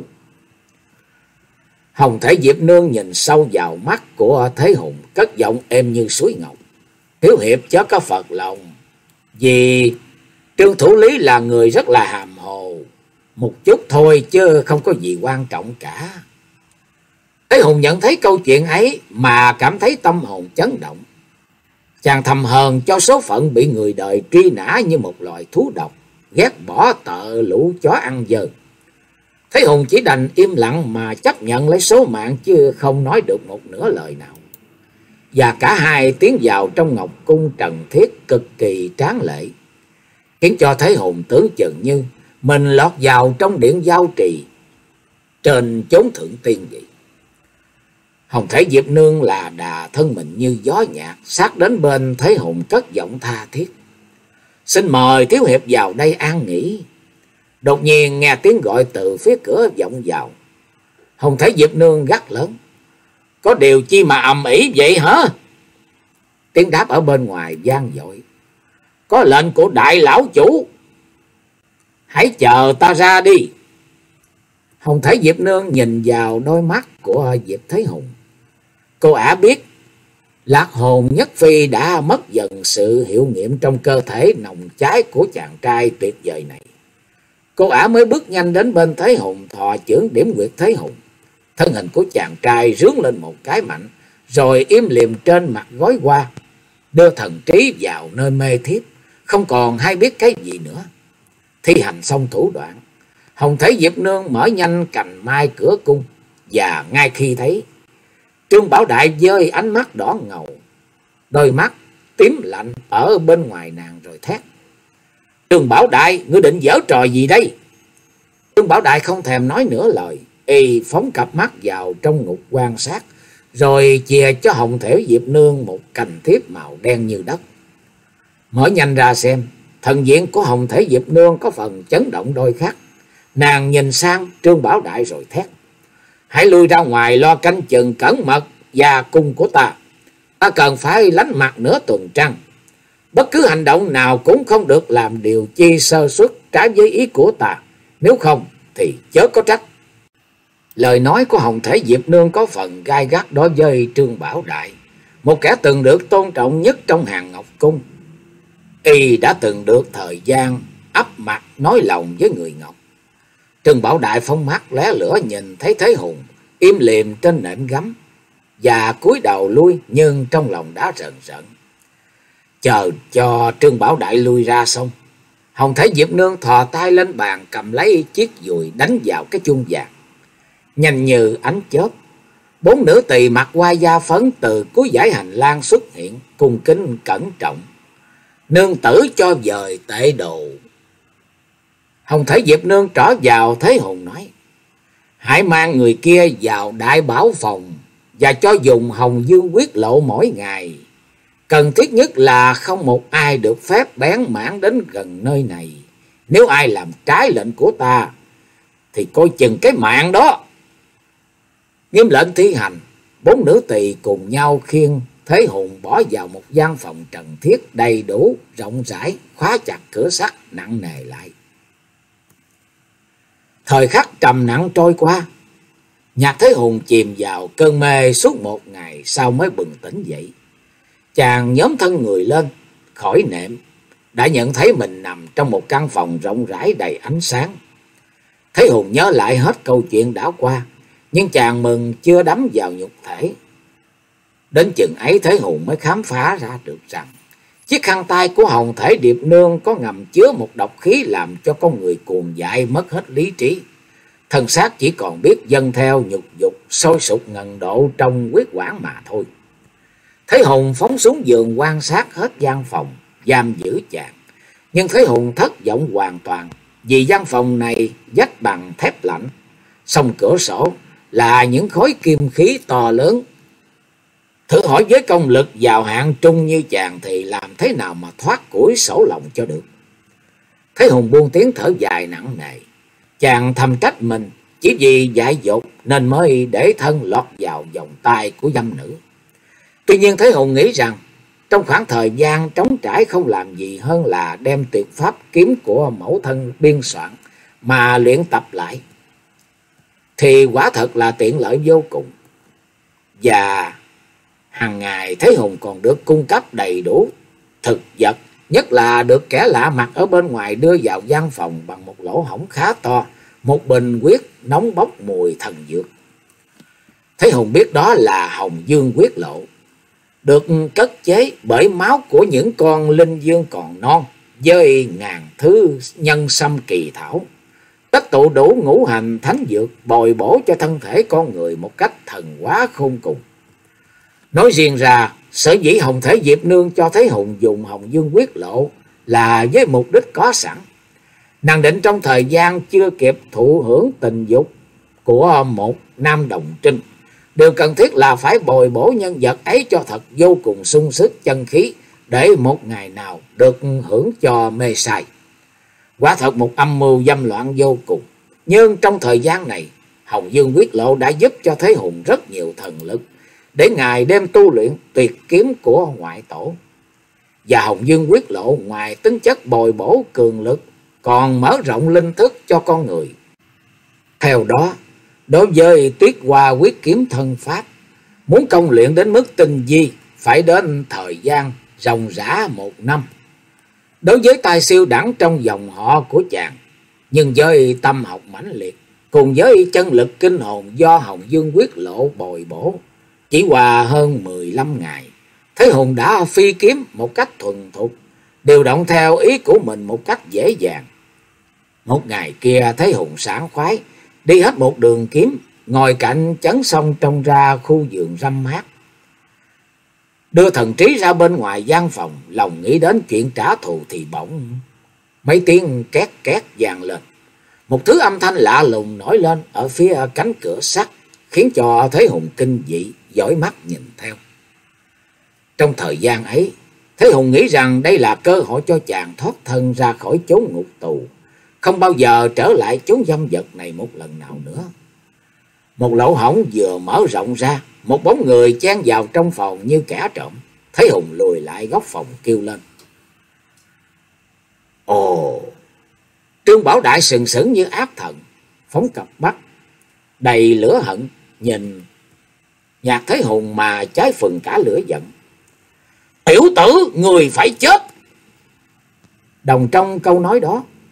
Hồng Thể Diệp Nương nhìn sâu vào mắt của Thế Hùng, cất giọng êm như suối ngọc: "Thiếu hiệp chớ có phật lòng, vì Trương Thủ Lý là người rất là hàm hồ, một chút thôi chứ không có gì quan trọng cả." Thế Hùng nhận thấy câu chuyện ấy mà cảm thấy tâm hồn chấn động. Chàng thầm hờn cho số phận bị người đời truy nã như một loài thú độc, ghét bỏ tợ lũ chó ăn dơ. Thế Hùng chỉ đành im lặng mà chấp nhận lấy số mạng, chứ không nói được một nửa lời nào. Và cả hai tiến vào trong Ngọc Cung trần thiết cực kỳ tráng lệ, khiến cho Thế Hùng tưởng chừng như mình lọt vào trong điện giao trì trên chốn thượng tiên vậy. Hồng Thể Diệp Nương là đà thân mình như gió nhạc, sát đến bên Thế Hùng cất giọng tha thiết: "Xin mời thiếu hiệp vào đây an nghỉ." Đột nhiên nghe tiếng gọi từ phía cửa vọng vào. Hồng Thể Diệp Nương gắt lớn: "Có điều chi mà ầm ĩ vậy hả?" Tiếng đáp ở bên ngoài vang dội: "Có lệnh của đại lão chủ, hãy chờ ta ra đi." Hồng Thể Diệp Nương nhìn vào đôi mắt của Diệp Thế Hùng. Cô ả biết Lạc hồn nhất phi đã mất dần sự hiệu nghiệm trong cơ thể nồng cháy của chàng trai tuyệt vời này. Cô ả mới bước nhanh đến bên Thế Hùng, thò chưởng điểm huyệt Thế Hùng. Thân hình của chàng trai rướn lên một cái mạnh, rồi im lìm trên mặt gói hoa, đưa thần trí vào nơi mê thiếp, không còn hay biết cái gì nữa. Thi hành xong thủ đoạn, Hồng Thể Diệp Nương mở nhanh cành mai cửa cung, và ngay khi thấy Trương Bảo Đại dơi ánh mắt đỏ ngầu, đôi mắt tím lạnh ở bên ngoài nàng rồi thét: "Trương Bảo Đại, ngươi định giở trò gì đây?" Trương Bảo Đại không thèm nói nửa lời, y phóng cặp mắt vào trong ngục quan sát, rồi chìa cho Hồng Thể Diệp Nương một cành thiếp màu đen như đất. Mở nhanh ra xem, thần diện của Hồng Thể Diệp Nương có phần chấn động đôi khắc. Nàng nhìn sang Trương Bảo Đại rồi thét: "Hãy lui ra ngoài lo canh chừng cẩn mật và cung của ta. Ta cần phải lánh mặt nửa tuần trăng. Bất cứ hành động nào cũng không được làm điều chi sơ suất trái với ý của ta, nếu không thì chớ có trách." Lời nói của Hồng Thể Diệp Nương có phần gai gắt đối với Trương Bảo Đại, một kẻ từng được tôn trọng nhất trong Hàng Ngọc Cung. Y đã từng được thời gian ấp mặt nói lòng với người ngọc. Trương Bảo Đại phóng mắt lóe lửa nhìn thấy Thế Hùng im lìm trên nệm gấm và cúi đầu lui, nhưng trong lòng đã rần rợn. Chờ cho Trương Bảo Đại lui ra xong, Hồng Thể Diệp Nương thò tay lên bàn cầm lấy chiếc dùi đánh vào cái chuông vàng. Nhanh như ánh chớp, bốn nữ tỳ mặc hoa da phấn từ cuối dãy hành lang xuất hiện, cung kính cẩn trọng. Nương tử cho dời tệ đồ. Hồng Thể Diệp Nương trỏ vào Thế Hùng nói: hãy mang người kia vào đại bảo phòng và cho dùng Hồng Dương quyết lộ mỗi ngày. Cần thiết nhất là không một ai được phép bén mảng đến gần nơi này. Nếu ai làm trái lệnh của ta thì coi chừng cái mạng đó. Nghiêm lệnh thi hành, bốn nữ tỳ cùng nhau khiêng Thế Hùng bỏ vào một gian phòng trần thiết đầy đủ, rộng rãi, khóa chặt cửa sắt nặng nề lại. Thời khắc trầm nặng trôi qua, Nhạc Thế Hùng chìm vào cơn mê suốt một ngày sau mới bừng tỉnh dậy. Chàng nhóm thân người lên khỏi nệm, đã nhận thấy mình nằm trong một căn phòng rộng rãi đầy ánh sáng. Thế Hùng nhớ lại hết câu chuyện đã qua, nhưng chàng mừng chưa đắm vào nhục thể. Đến chừng ấy Thế Hùng mới khám phá ra được rằng chiếc khăn tay của Hồng Thể Điệp Nương có ngầm chứa một độc khí làm cho con người cuồng dại mất hết lý trí. Thân xác chỉ còn biết dâng theo nhục dục sôi sục ngần độ trong huyết quản mà thôi. Thế Hùng phóng xuống giường quan sát hết gian phòng giam giữ chàng, nhưng Thế Hùng thất vọng hoàn toàn, vì gian phòng này vách bằng thép lạnh, song cửa sổ là những khối kim khí to lớn. Thử hỏi với công lực vào hạng trung như chàng thì làm thế nào mà thoát củi sổ lòng cho được. Thế Hùng buông tiếng thở dài nặng nề. Chàng thầm trách mình chỉ vì dại dột nên mới để thân lọt vào vòng tay của dâm nữ. Tuy nhiên Thế Hùng nghĩ rằng trong khoảng thời gian trống trải không làm gì hơn là đem tuyệt pháp kiếm của mẫu thân biên soạn mà luyện tập lại, thì quả thật là tiện lợi vô cùng. Và hàng ngày Thế Hùng còn được cung cấp đầy đủ thực vật, nhất là được kẻ lạ mặt ở bên ngoài đưa vào gian phòng bằng một lỗ hổng khá to, một bình huyết nóng bốc mùi thần dược. Thế Hùng biết đó là Hồng Dương quyết lộ, được cất chế bởi máu của những con linh dương còn non với ngàn thứ nhân sâm kỳ thảo, tích tụ đủ ngũ hành thánh dược bồi bổ cho thân thể con người một cách thần hóa khôn cùng. Nói riêng ra, sở dĩ Hồng Thể Diệp Nương cho Thế Hùng dùng Hồng Dương quyết lộ là với mục đích có sẵn. Nàng định trong thời gian chưa kịp thụ hưởng tình dục của một nam đồng trinh, điều cần thiết là phải bồi bổ nhân vật ấy cho thật vô cùng sung sức chân khí, để một ngày nào được hưởng cho mê say. Quả thật một âm mưu dâm loạn vô cùng, nhưng trong thời gian này Hồng Dương quyết lộ đã giúp cho Thế Hùng rất nhiều thần lực để ngài đem tu luyện tuyệt kiếm của ngoại tổ. Và Hồng Dương quyết lộ ngoài tính chất bồi bổ cường lực còn mở rộng linh thức cho con người. Theo đó, đối với Tuyết Hoa quyết kiếm thân pháp, muốn công luyện đến mức tinh vi phải đến thời gian ròng rã một năm. Đối với tài siêu đẳng trong dòng họ của chàng, nhưng với tâm học mãnh liệt cùng với chân lực kinh hồn do Hồng Dương quyết lộ bồi bổ, chỉ qua hơn mười lăm ngày, Thế Hùng đã phi kiếm một cách thuần thục, điều động theo ý của mình một cách dễ dàng. Một ngày kia Thế Hùng sảng khoái đi hết một đường kiếm, ngồi cạnh chấn sông trông ra khu vườn râm mát, đưa thần trí ra bên ngoài gian phòng, lòng nghĩ đến chuyện trả thù thì bỗng mấy tiếng két két vang lên. Một thứ âm thanh lạ lùng nổi lên ở phía cánh cửa sắt, khiến cho Thế Hùng kinh dị, dõi mắt nhìn theo. Trong thời gian ấy, Thế Hùng nghĩ rằng đây là cơ hội cho chàng thoát thân ra khỏi chốn ngục tù, không bao giờ trở lại chốn dâm vật này một lần nào nữa. Một lỗ hổng vừa mở rộng ra, một bóng người chen vào trong phòng như kẻ trộm. Thế Hùng lùi lại góc phòng kêu lên: Ồ! Trương Bảo Đại sừng sững như ác thần, phóng cặp mắt đầy lửa hận nhìn Nhạc Thế Hùng mà trái phần cả lửa giận. Tiểu tử, người phải chết! Đồng trong câu nói đó,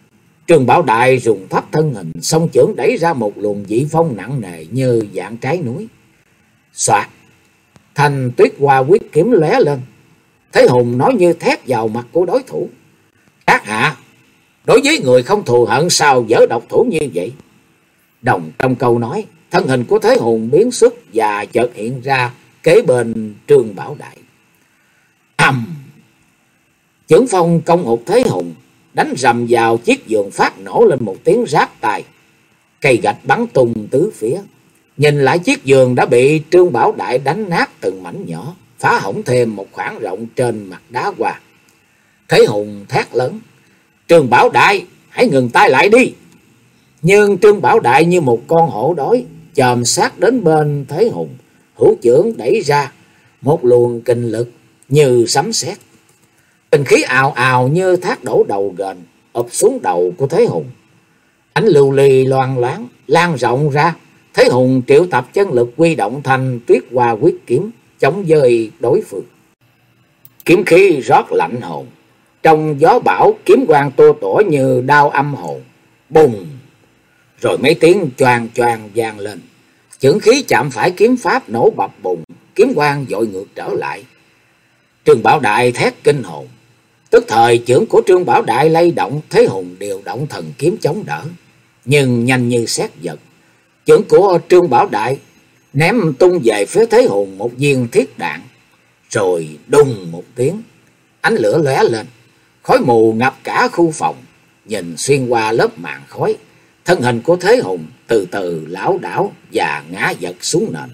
Trương Bảo Đại dùng thấp thân hình, song chưởng đẩy ra một luồng dị phong nặng nề như dạng trái núi. Soạt, thanh tuyết hoa quyết kiếm lóe lên. Thế Hùng nói như thét vào mặt của đối thủ: các hạ, đối với người không thù hận sao dở độc thủ như vậy? Đồng trong câu nói, thân hình của Thế Hùng biến xuất và chợt hiện ra kế bên Trương Bảo Đại. Ầm! Chưởng phong công hụt Thế Hùng, đánh rầm vào chiếc giường phát nổ lên một tiếng rát tai. Cây gạch bắn tung tứ phía. Nhìn lại chiếc giường đã bị Trương Bảo Đại đánh nát từng mảnh nhỏ, phá hỏng thêm một khoảng rộng trên mặt đá hoa. Thế Hùng thét lớn: Trương Bảo Đại, hãy ngừng tay lại đi! Nhưng Trương Bảo Đại như một con hổ đói, chồm sát đến bên Thế Hùng, hữu chưởng đẩy ra một luồng kinh lực như sấm sét. Kinh khí ào ào như thác đổ đầu gền ập xuống đầu của Thế Hùng. Ánh lưu ly loang loáng lan rộng ra. Thế Hùng triệu tập chân lực quy động thành tuyết hoa quyết kiếm, chống dơi đối phương. Kiếm khí rót lạnh hồn. Trong gió bão, kiếm quang tua tủa như đao âm hồn. Bùng! Rồi mấy tiếng choàng choàng vang lên. Chưởng khí chạm phải kiếm pháp nổ bập bùng, kiếm quang dội ngược trở lại. Trương Bảo Đại thét kinh hồn. Tức thời chưởng của Trương Bảo Đại lay động, Thế Hùng điều động thần kiếm chống đỡ, nhưng nhanh như sét giật. Chưởng của Trương Bảo Đại ném tung về phía Thế Hùng một viên thiết đạn, rồi đùng một tiếng, ánh lửa lóe lên, khói mù ngập cả khu phòng. Nhìn xuyên qua lớp màn khói, thân hình của Thế Hùng từ từ lảo đảo và ngã giật xuống nền.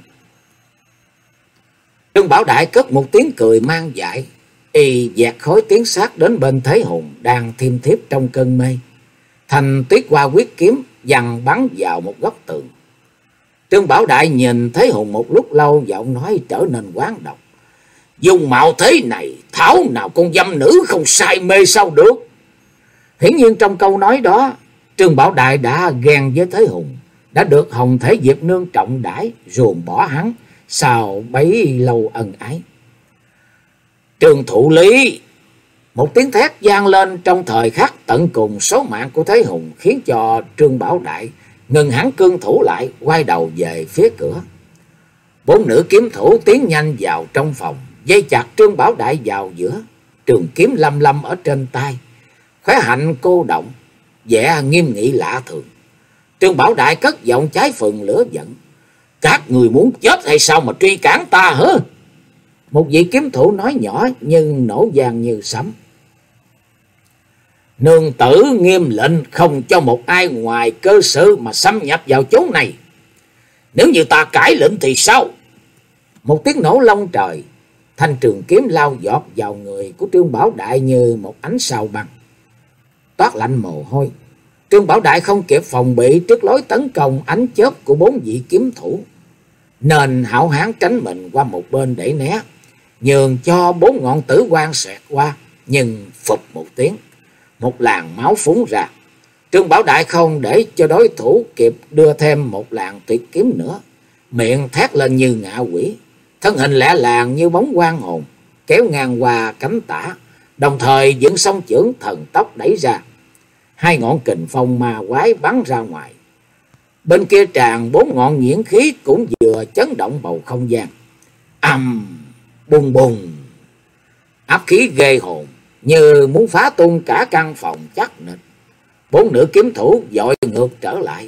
Trương Bảo Đại cất một tiếng cười mang dại, y dẹt khói tiến sát đến bên Thế Hùng đang thiêm thiếp trong cơn mê. Thành tuyết hoa quyết kiếm giằng bắn vào một góc tường. Trương Bảo Đại nhìn Thế Hùng một lúc lâu, giọng nói trở nên oán độc: dùng mạo thế này, thảo nào con dâm nữ không say mê sao được? Hiển nhiên trong câu nói đó, Trương Bảo Đại đã ghen với Thế Hùng, đã được Hồng Thể Diệp Nương trọng đãi, ruồng bỏ hắn sau bấy lâu ân ái. Trương Thụ Lý! Một tiếng thét vang lên trong thời khắc tận cùng số mạng của Thế Hùng, khiến cho Trương Bảo Đại ngừng hẳn cương thủ lại, quay đầu về phía cửa. Bốn nữ kiếm thủ tiến nhanh vào trong phòng, dây chặt Trương Bảo Đại vào giữa, trường kiếm lâm lâm ở trên tay, khóe hạnh cô động, vẻ nghiêm nghị lạ thường. Trương Bảo Đại cất giọng trái phừng lửa giận: các người muốn chết hay sao mà truy cản ta hả? Một vị kiếm thủ nói nhỏ nhưng nổ vang như sấm: nương tử nghiêm lệnh không cho một ai ngoài cơ sự mà xâm nhập vào chốn này. Nếu như ta cãi lệnh thì sao? Một tiếng nổ long trời, thanh trường kiếm lao giọt vào người của Trương Bảo Đại như một ánh sao băng. Toát lạnh mồ hôi, Trương Bảo Đại không kịp phòng bị trước lối tấn công ánh chớp của bốn vị kiếm thủ, nên hão hán tránh mình qua một bên để né, nhường cho bốn ngọn tử quang xẹt qua. Nhưng phụp một tiếng, một làn máu phúng ra. Trương Bảo Đại không để cho đối thủ kịp đưa thêm một làn tuyệt kiếm nữa, miệng thét lên như ngạ quỷ, thân hình lẻ làng như bóng quang hồn, kéo ngang qua cánh tả, đồng thời dựng song chưởng thần tốc đẩy ra. Hai ngọn kình phong ma quái bắn ra ngoài. Bên kia tràn bốn ngọn nhiễn khí cũng vừa chấn động bầu không gian. Ầm, bùng bùng, áp khí ghê hồn, như muốn phá tung cả căn phòng chắc nịch. Bốn nữ kiếm thủ vội ngược trở lại,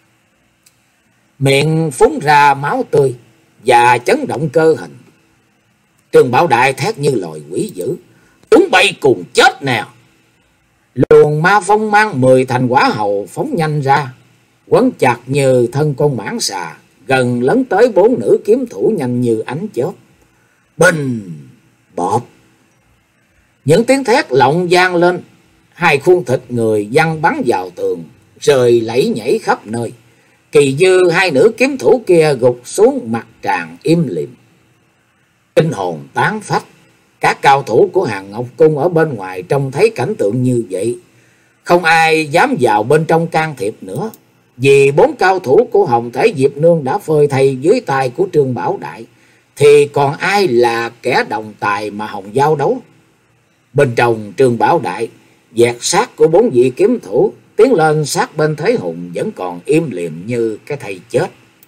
miệng phúng ra máu tươi và chấn động cơ hình. Trương Bảo Đại thét như loài quỷ dữ: chúng bay cùng chết nè! Luồng ma phong mang mười thành quả hầu phóng nhanh ra, quấn chặt như thân con mãng xà, gần lấn tới bốn nữ kiếm thủ nhanh như ánh chớp. Bình bọp, những tiếng thét lộng vang lên, hai khuôn thịt người văng bắn vào tường, rơi lẫy nhảy khắp nơi. Kỳ dư hai nữ kiếm thủ kia gục xuống mặt tràn im lìm, kinh hồn tán phách. Các cao thủ của Hàng Ngọc Cung ở bên ngoài trông thấy cảnh tượng như vậy, không ai dám vào bên trong can thiệp nữa, vì bốn cao thủ của Hồng Thể Diệp Nương đã phơi thây dưới tay của Trương Bảo Đại, thì còn ai là kẻ đồng tài mà Hồng giao đấu. Bên trong Trương Bảo Đại, dẹt sát của bốn vị kiếm thủ tiến lên sát bên Thế Hùng vẫn còn im lìm như cái thây chết.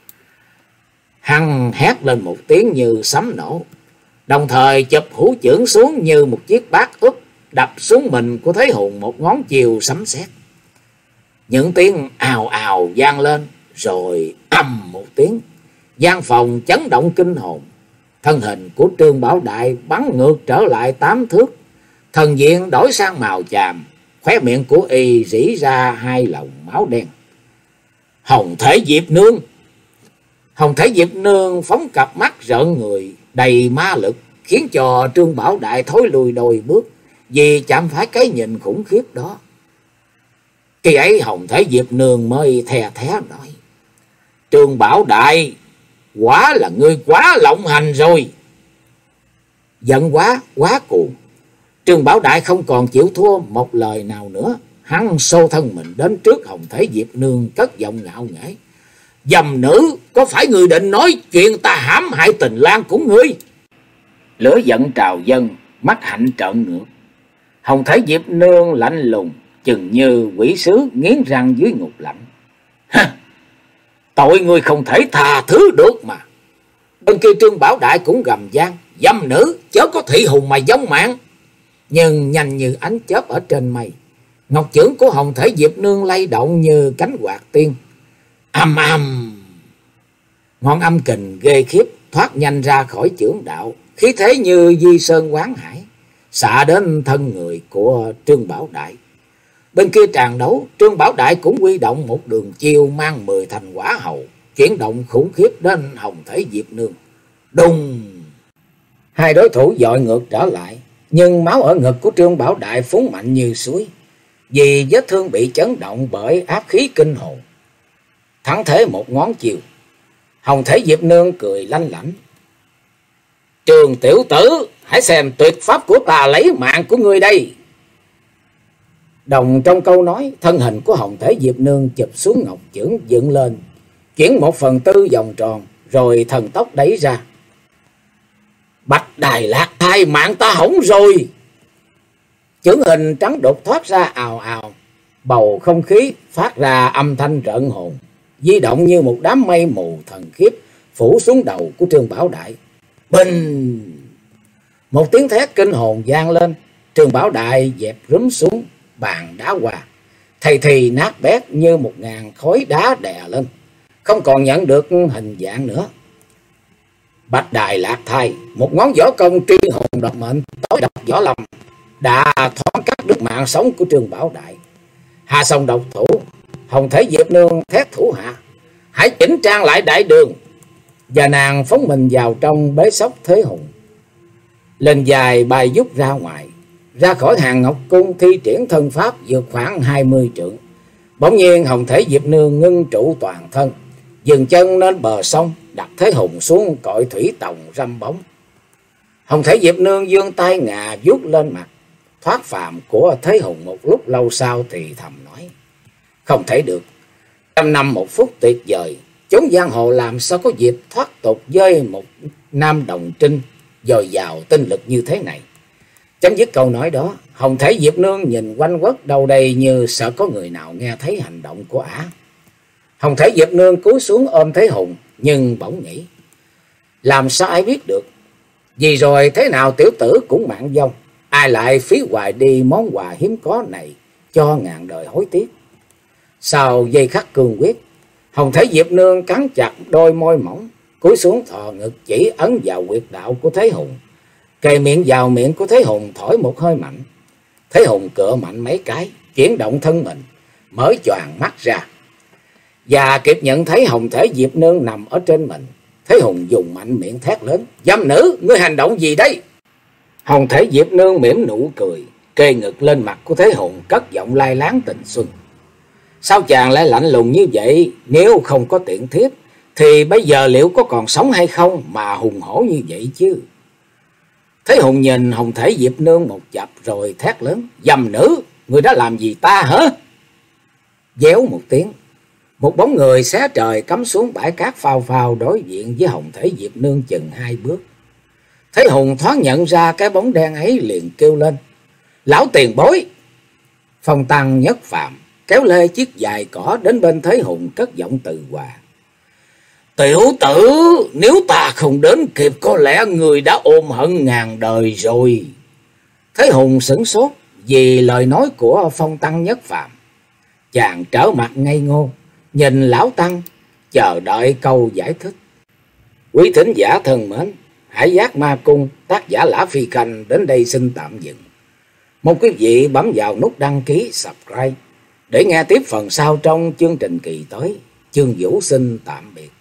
Hắn hét lên một tiếng như sấm nổ, đồng thời chụp hữu chưởng xuống như một chiếc bát úp, đập xuống mình của Thế Hùng một ngón chiều sấm sét. Những tiếng ào ào vang lên, rồi ầm một tiếng, gian phòng chấn động kinh hồn. Thân hình của Trương Bảo Đại bắn ngược trở lại tám thước, thần diện đổi sang màu chàm, khóe miệng của y rỉ ra hai lồng máu đen. Hồng Thể Diệp Nương! Hồng Thể Diệp Nương phóng cặp mắt rợn người đầy ma lực, khiến cho Trương Bảo Đại thối lùi đôi bước vì chạm phải cái nhìn khủng khiếp đó. Khi ấy Hồng Thể Diệp Nương mới thè thé nói: Trương Bảo Đại, quả là ngươi quá lộng hành rồi. Giận quá, quá cuồng, Trương Bảo Đại không còn chịu thua một lời nào nữa. Hắn xô thân mình đến trước Hồng Thể Diệp Nương, cất giọng ngạo nghễ: Dầm nữ, có phải ngươi định nói chuyện ta hãm hại tình lang của ngươi? Lửa giận trào dâng, mắt hạnh trợn ngược. Hồng Thể Diệp Nương lạnh lùng, chừng như quỷ sứ nghiến răng dưới ngục lạnh: Ha! Tội ngươi không thể tha thứ được mà. Bên kia Trương Bảo Đại cũng gầm gian: Dâm nữ, chớ có thị hùng mà giống mạng. Nhưng nhanh như ánh chớp ở trên mây, ngọc chưởng của Hồng Thể Diệp Nương lay động như cánh quạt tiên. Âm âm, ngọn âm kình ghê khiếp thoát nhanh ra khỏi chưởng đạo, khí thế như di sơn quán hải, xạ đến thân người của Trương Bảo Đại. Bên kia tràn đấu, Trương Bảo Đại cũng huy động một đường chiêu mang mười thành quả hầu, chuyển động khủng khiếp đến Hồng Thể Diệp Nương. Đùng! Hai đối thủ dội ngược trở lại, nhưng máu ở ngực của Trương Bảo Đại phúng mạnh như suối, vì vết thương bị chấn động bởi áp khí kinh hồn. Thắng thế một ngón chiều, Hồng Thể Diệp Nương cười lanh lảnh: Trường tiểu tử, hãy xem tuyệt pháp của ta lấy mạng của ngươi đây. Đồng trong câu nói, thân hình của Hồng Thể Diệp Nương chụp xuống ngọc chưởng dựng lên, chuyển một phần tư vòng tròn, rồi thần tốc đẩy ra. Bạch Đài Lạc Thai, mạng ta hỏng rồi! Chưởng hình trắng đột thoát ra ào ào, bầu không khí phát ra âm thanh rợn hồn, di động như một đám mây mù thần khiếp phủ xuống đầu của Trương Bảo Đại. Bình! Một tiếng thét kinh hồn vang lên, Trương Bảo Đại dẹp rúm xuống bàn đá hoa, thầy thì nát bét như một ngàn khối đá đè lên, không còn nhận được hình dạng nữa. Bạch Đài Lạc Thai, một ngón võ công tri hồn độc mệnh, tối độc võ lâm, đã thoáng cắt đứt mạng sống của Trương Bảo Đại. Hà Song độc thủ, Hồng Thể Diệp Nương thét thủ hạ: Hãy chỉnh trang lại đại đường. Và nàng phóng mình vào trong bế sóc Thế Hùng, lên dài bay vút ra ngoài, ra khỏi hàng ngọc cung, thi triển thân pháp vượt khoảng hai mươi trượng. Bỗng nhiên Hồng Thể Diệp Nương ngưng trụ toàn thân, dừng chân lên bờ sông, đặt Thế Hùng xuống cội thủy tòng râm bóng. Hồng Thể Diệp Nương giương tay ngà vuốt lên mặt thoát phàm của Thế Hùng, một lúc lâu sau thì thầm nói: Không thể được, trăm năm một phút tuyệt vời, chốn giang hồ làm sao có dịp thoát tục với một nam đồng trinh dồi dào tinh lực như thế này. Chấm dứt câu nói đó, Hồng Thể Diệp Nương nhìn quanh quất đâu đây như sợ có người nào nghe thấy hành động của ả. Hồng Thể Diệp Nương cúi xuống ôm Thế Hùng, nhưng bỗng nghĩ: Làm sao ai biết được, vì rồi thế nào tiểu tử cũng mạng vong, ai lại phí hoài đi món quà hiếm có này cho ngàn đời hối tiếc. Sau giây khắc cương quyết, Hồng Thể Diệp Nương cắn chặt đôi môi mỏng, cúi xuống thò ngực chỉ ấn vào huyệt đạo của Thế Hùng, kề miệng vào miệng của Thế Hùng thổi một hơi mạnh. Thế Hùng cựa mạnh mấy cái, chuyển động thân mình, mở choàng mắt ra, và kịp nhận thấy Hồng Thể Diệp Nương nằm ở trên mình. Thế Hùng dùng mạnh miệng thét lớn: Dâm nữ, ngươi hành động gì đấy? Hồng Thể Diệp Nương mỉm nụ cười, kê ngực lên mặt của Thế Hùng, cất giọng lai láng tình xuân: Sao chàng lại lạnh lùng như vậy? Nếu không có tiện thiếp thì bây giờ liệu có còn sống hay không mà hùng hổ như vậy chứ? Thế Hùng nhìn Hồng Thể Diệp Nương một chập rồi thét lớn: Dâm nữ, người đã làm gì ta hả? Déo một tiếng, một bóng người xé trời cắm xuống bãi cát phao phao đối diện với Hồng Thể Diệp Nương chừng hai bước. Thế Hùng thoáng nhận ra cái bóng đen ấy, liền kêu lên: Lão tiền bối! Phong tăng nhất phạm, kéo lê chiếc dài cỏ đến bên Thế Hùng cất giọng từ hòa. Tiểu tử, nếu ta không đến kịp có lẽ người đã ôm hận ngàn đời rồi. Thế Hùng sửng sốt vì lời nói của Phong Tăng Nhất Phàm. Chàng trở mặt ngây ngô, nhìn lão Tăng, chờ đợi câu giải thích. Quý thính giả thân mến, Hải Giác Ma Cung, tác giả Lã Phi Khanh đến đây xin tạm dừng. Mong quý vị bấm vào nút đăng ký, subscribe để nghe tiếp phần sau trong chương trình kỳ tới. Chương Vũ xin tạm biệt.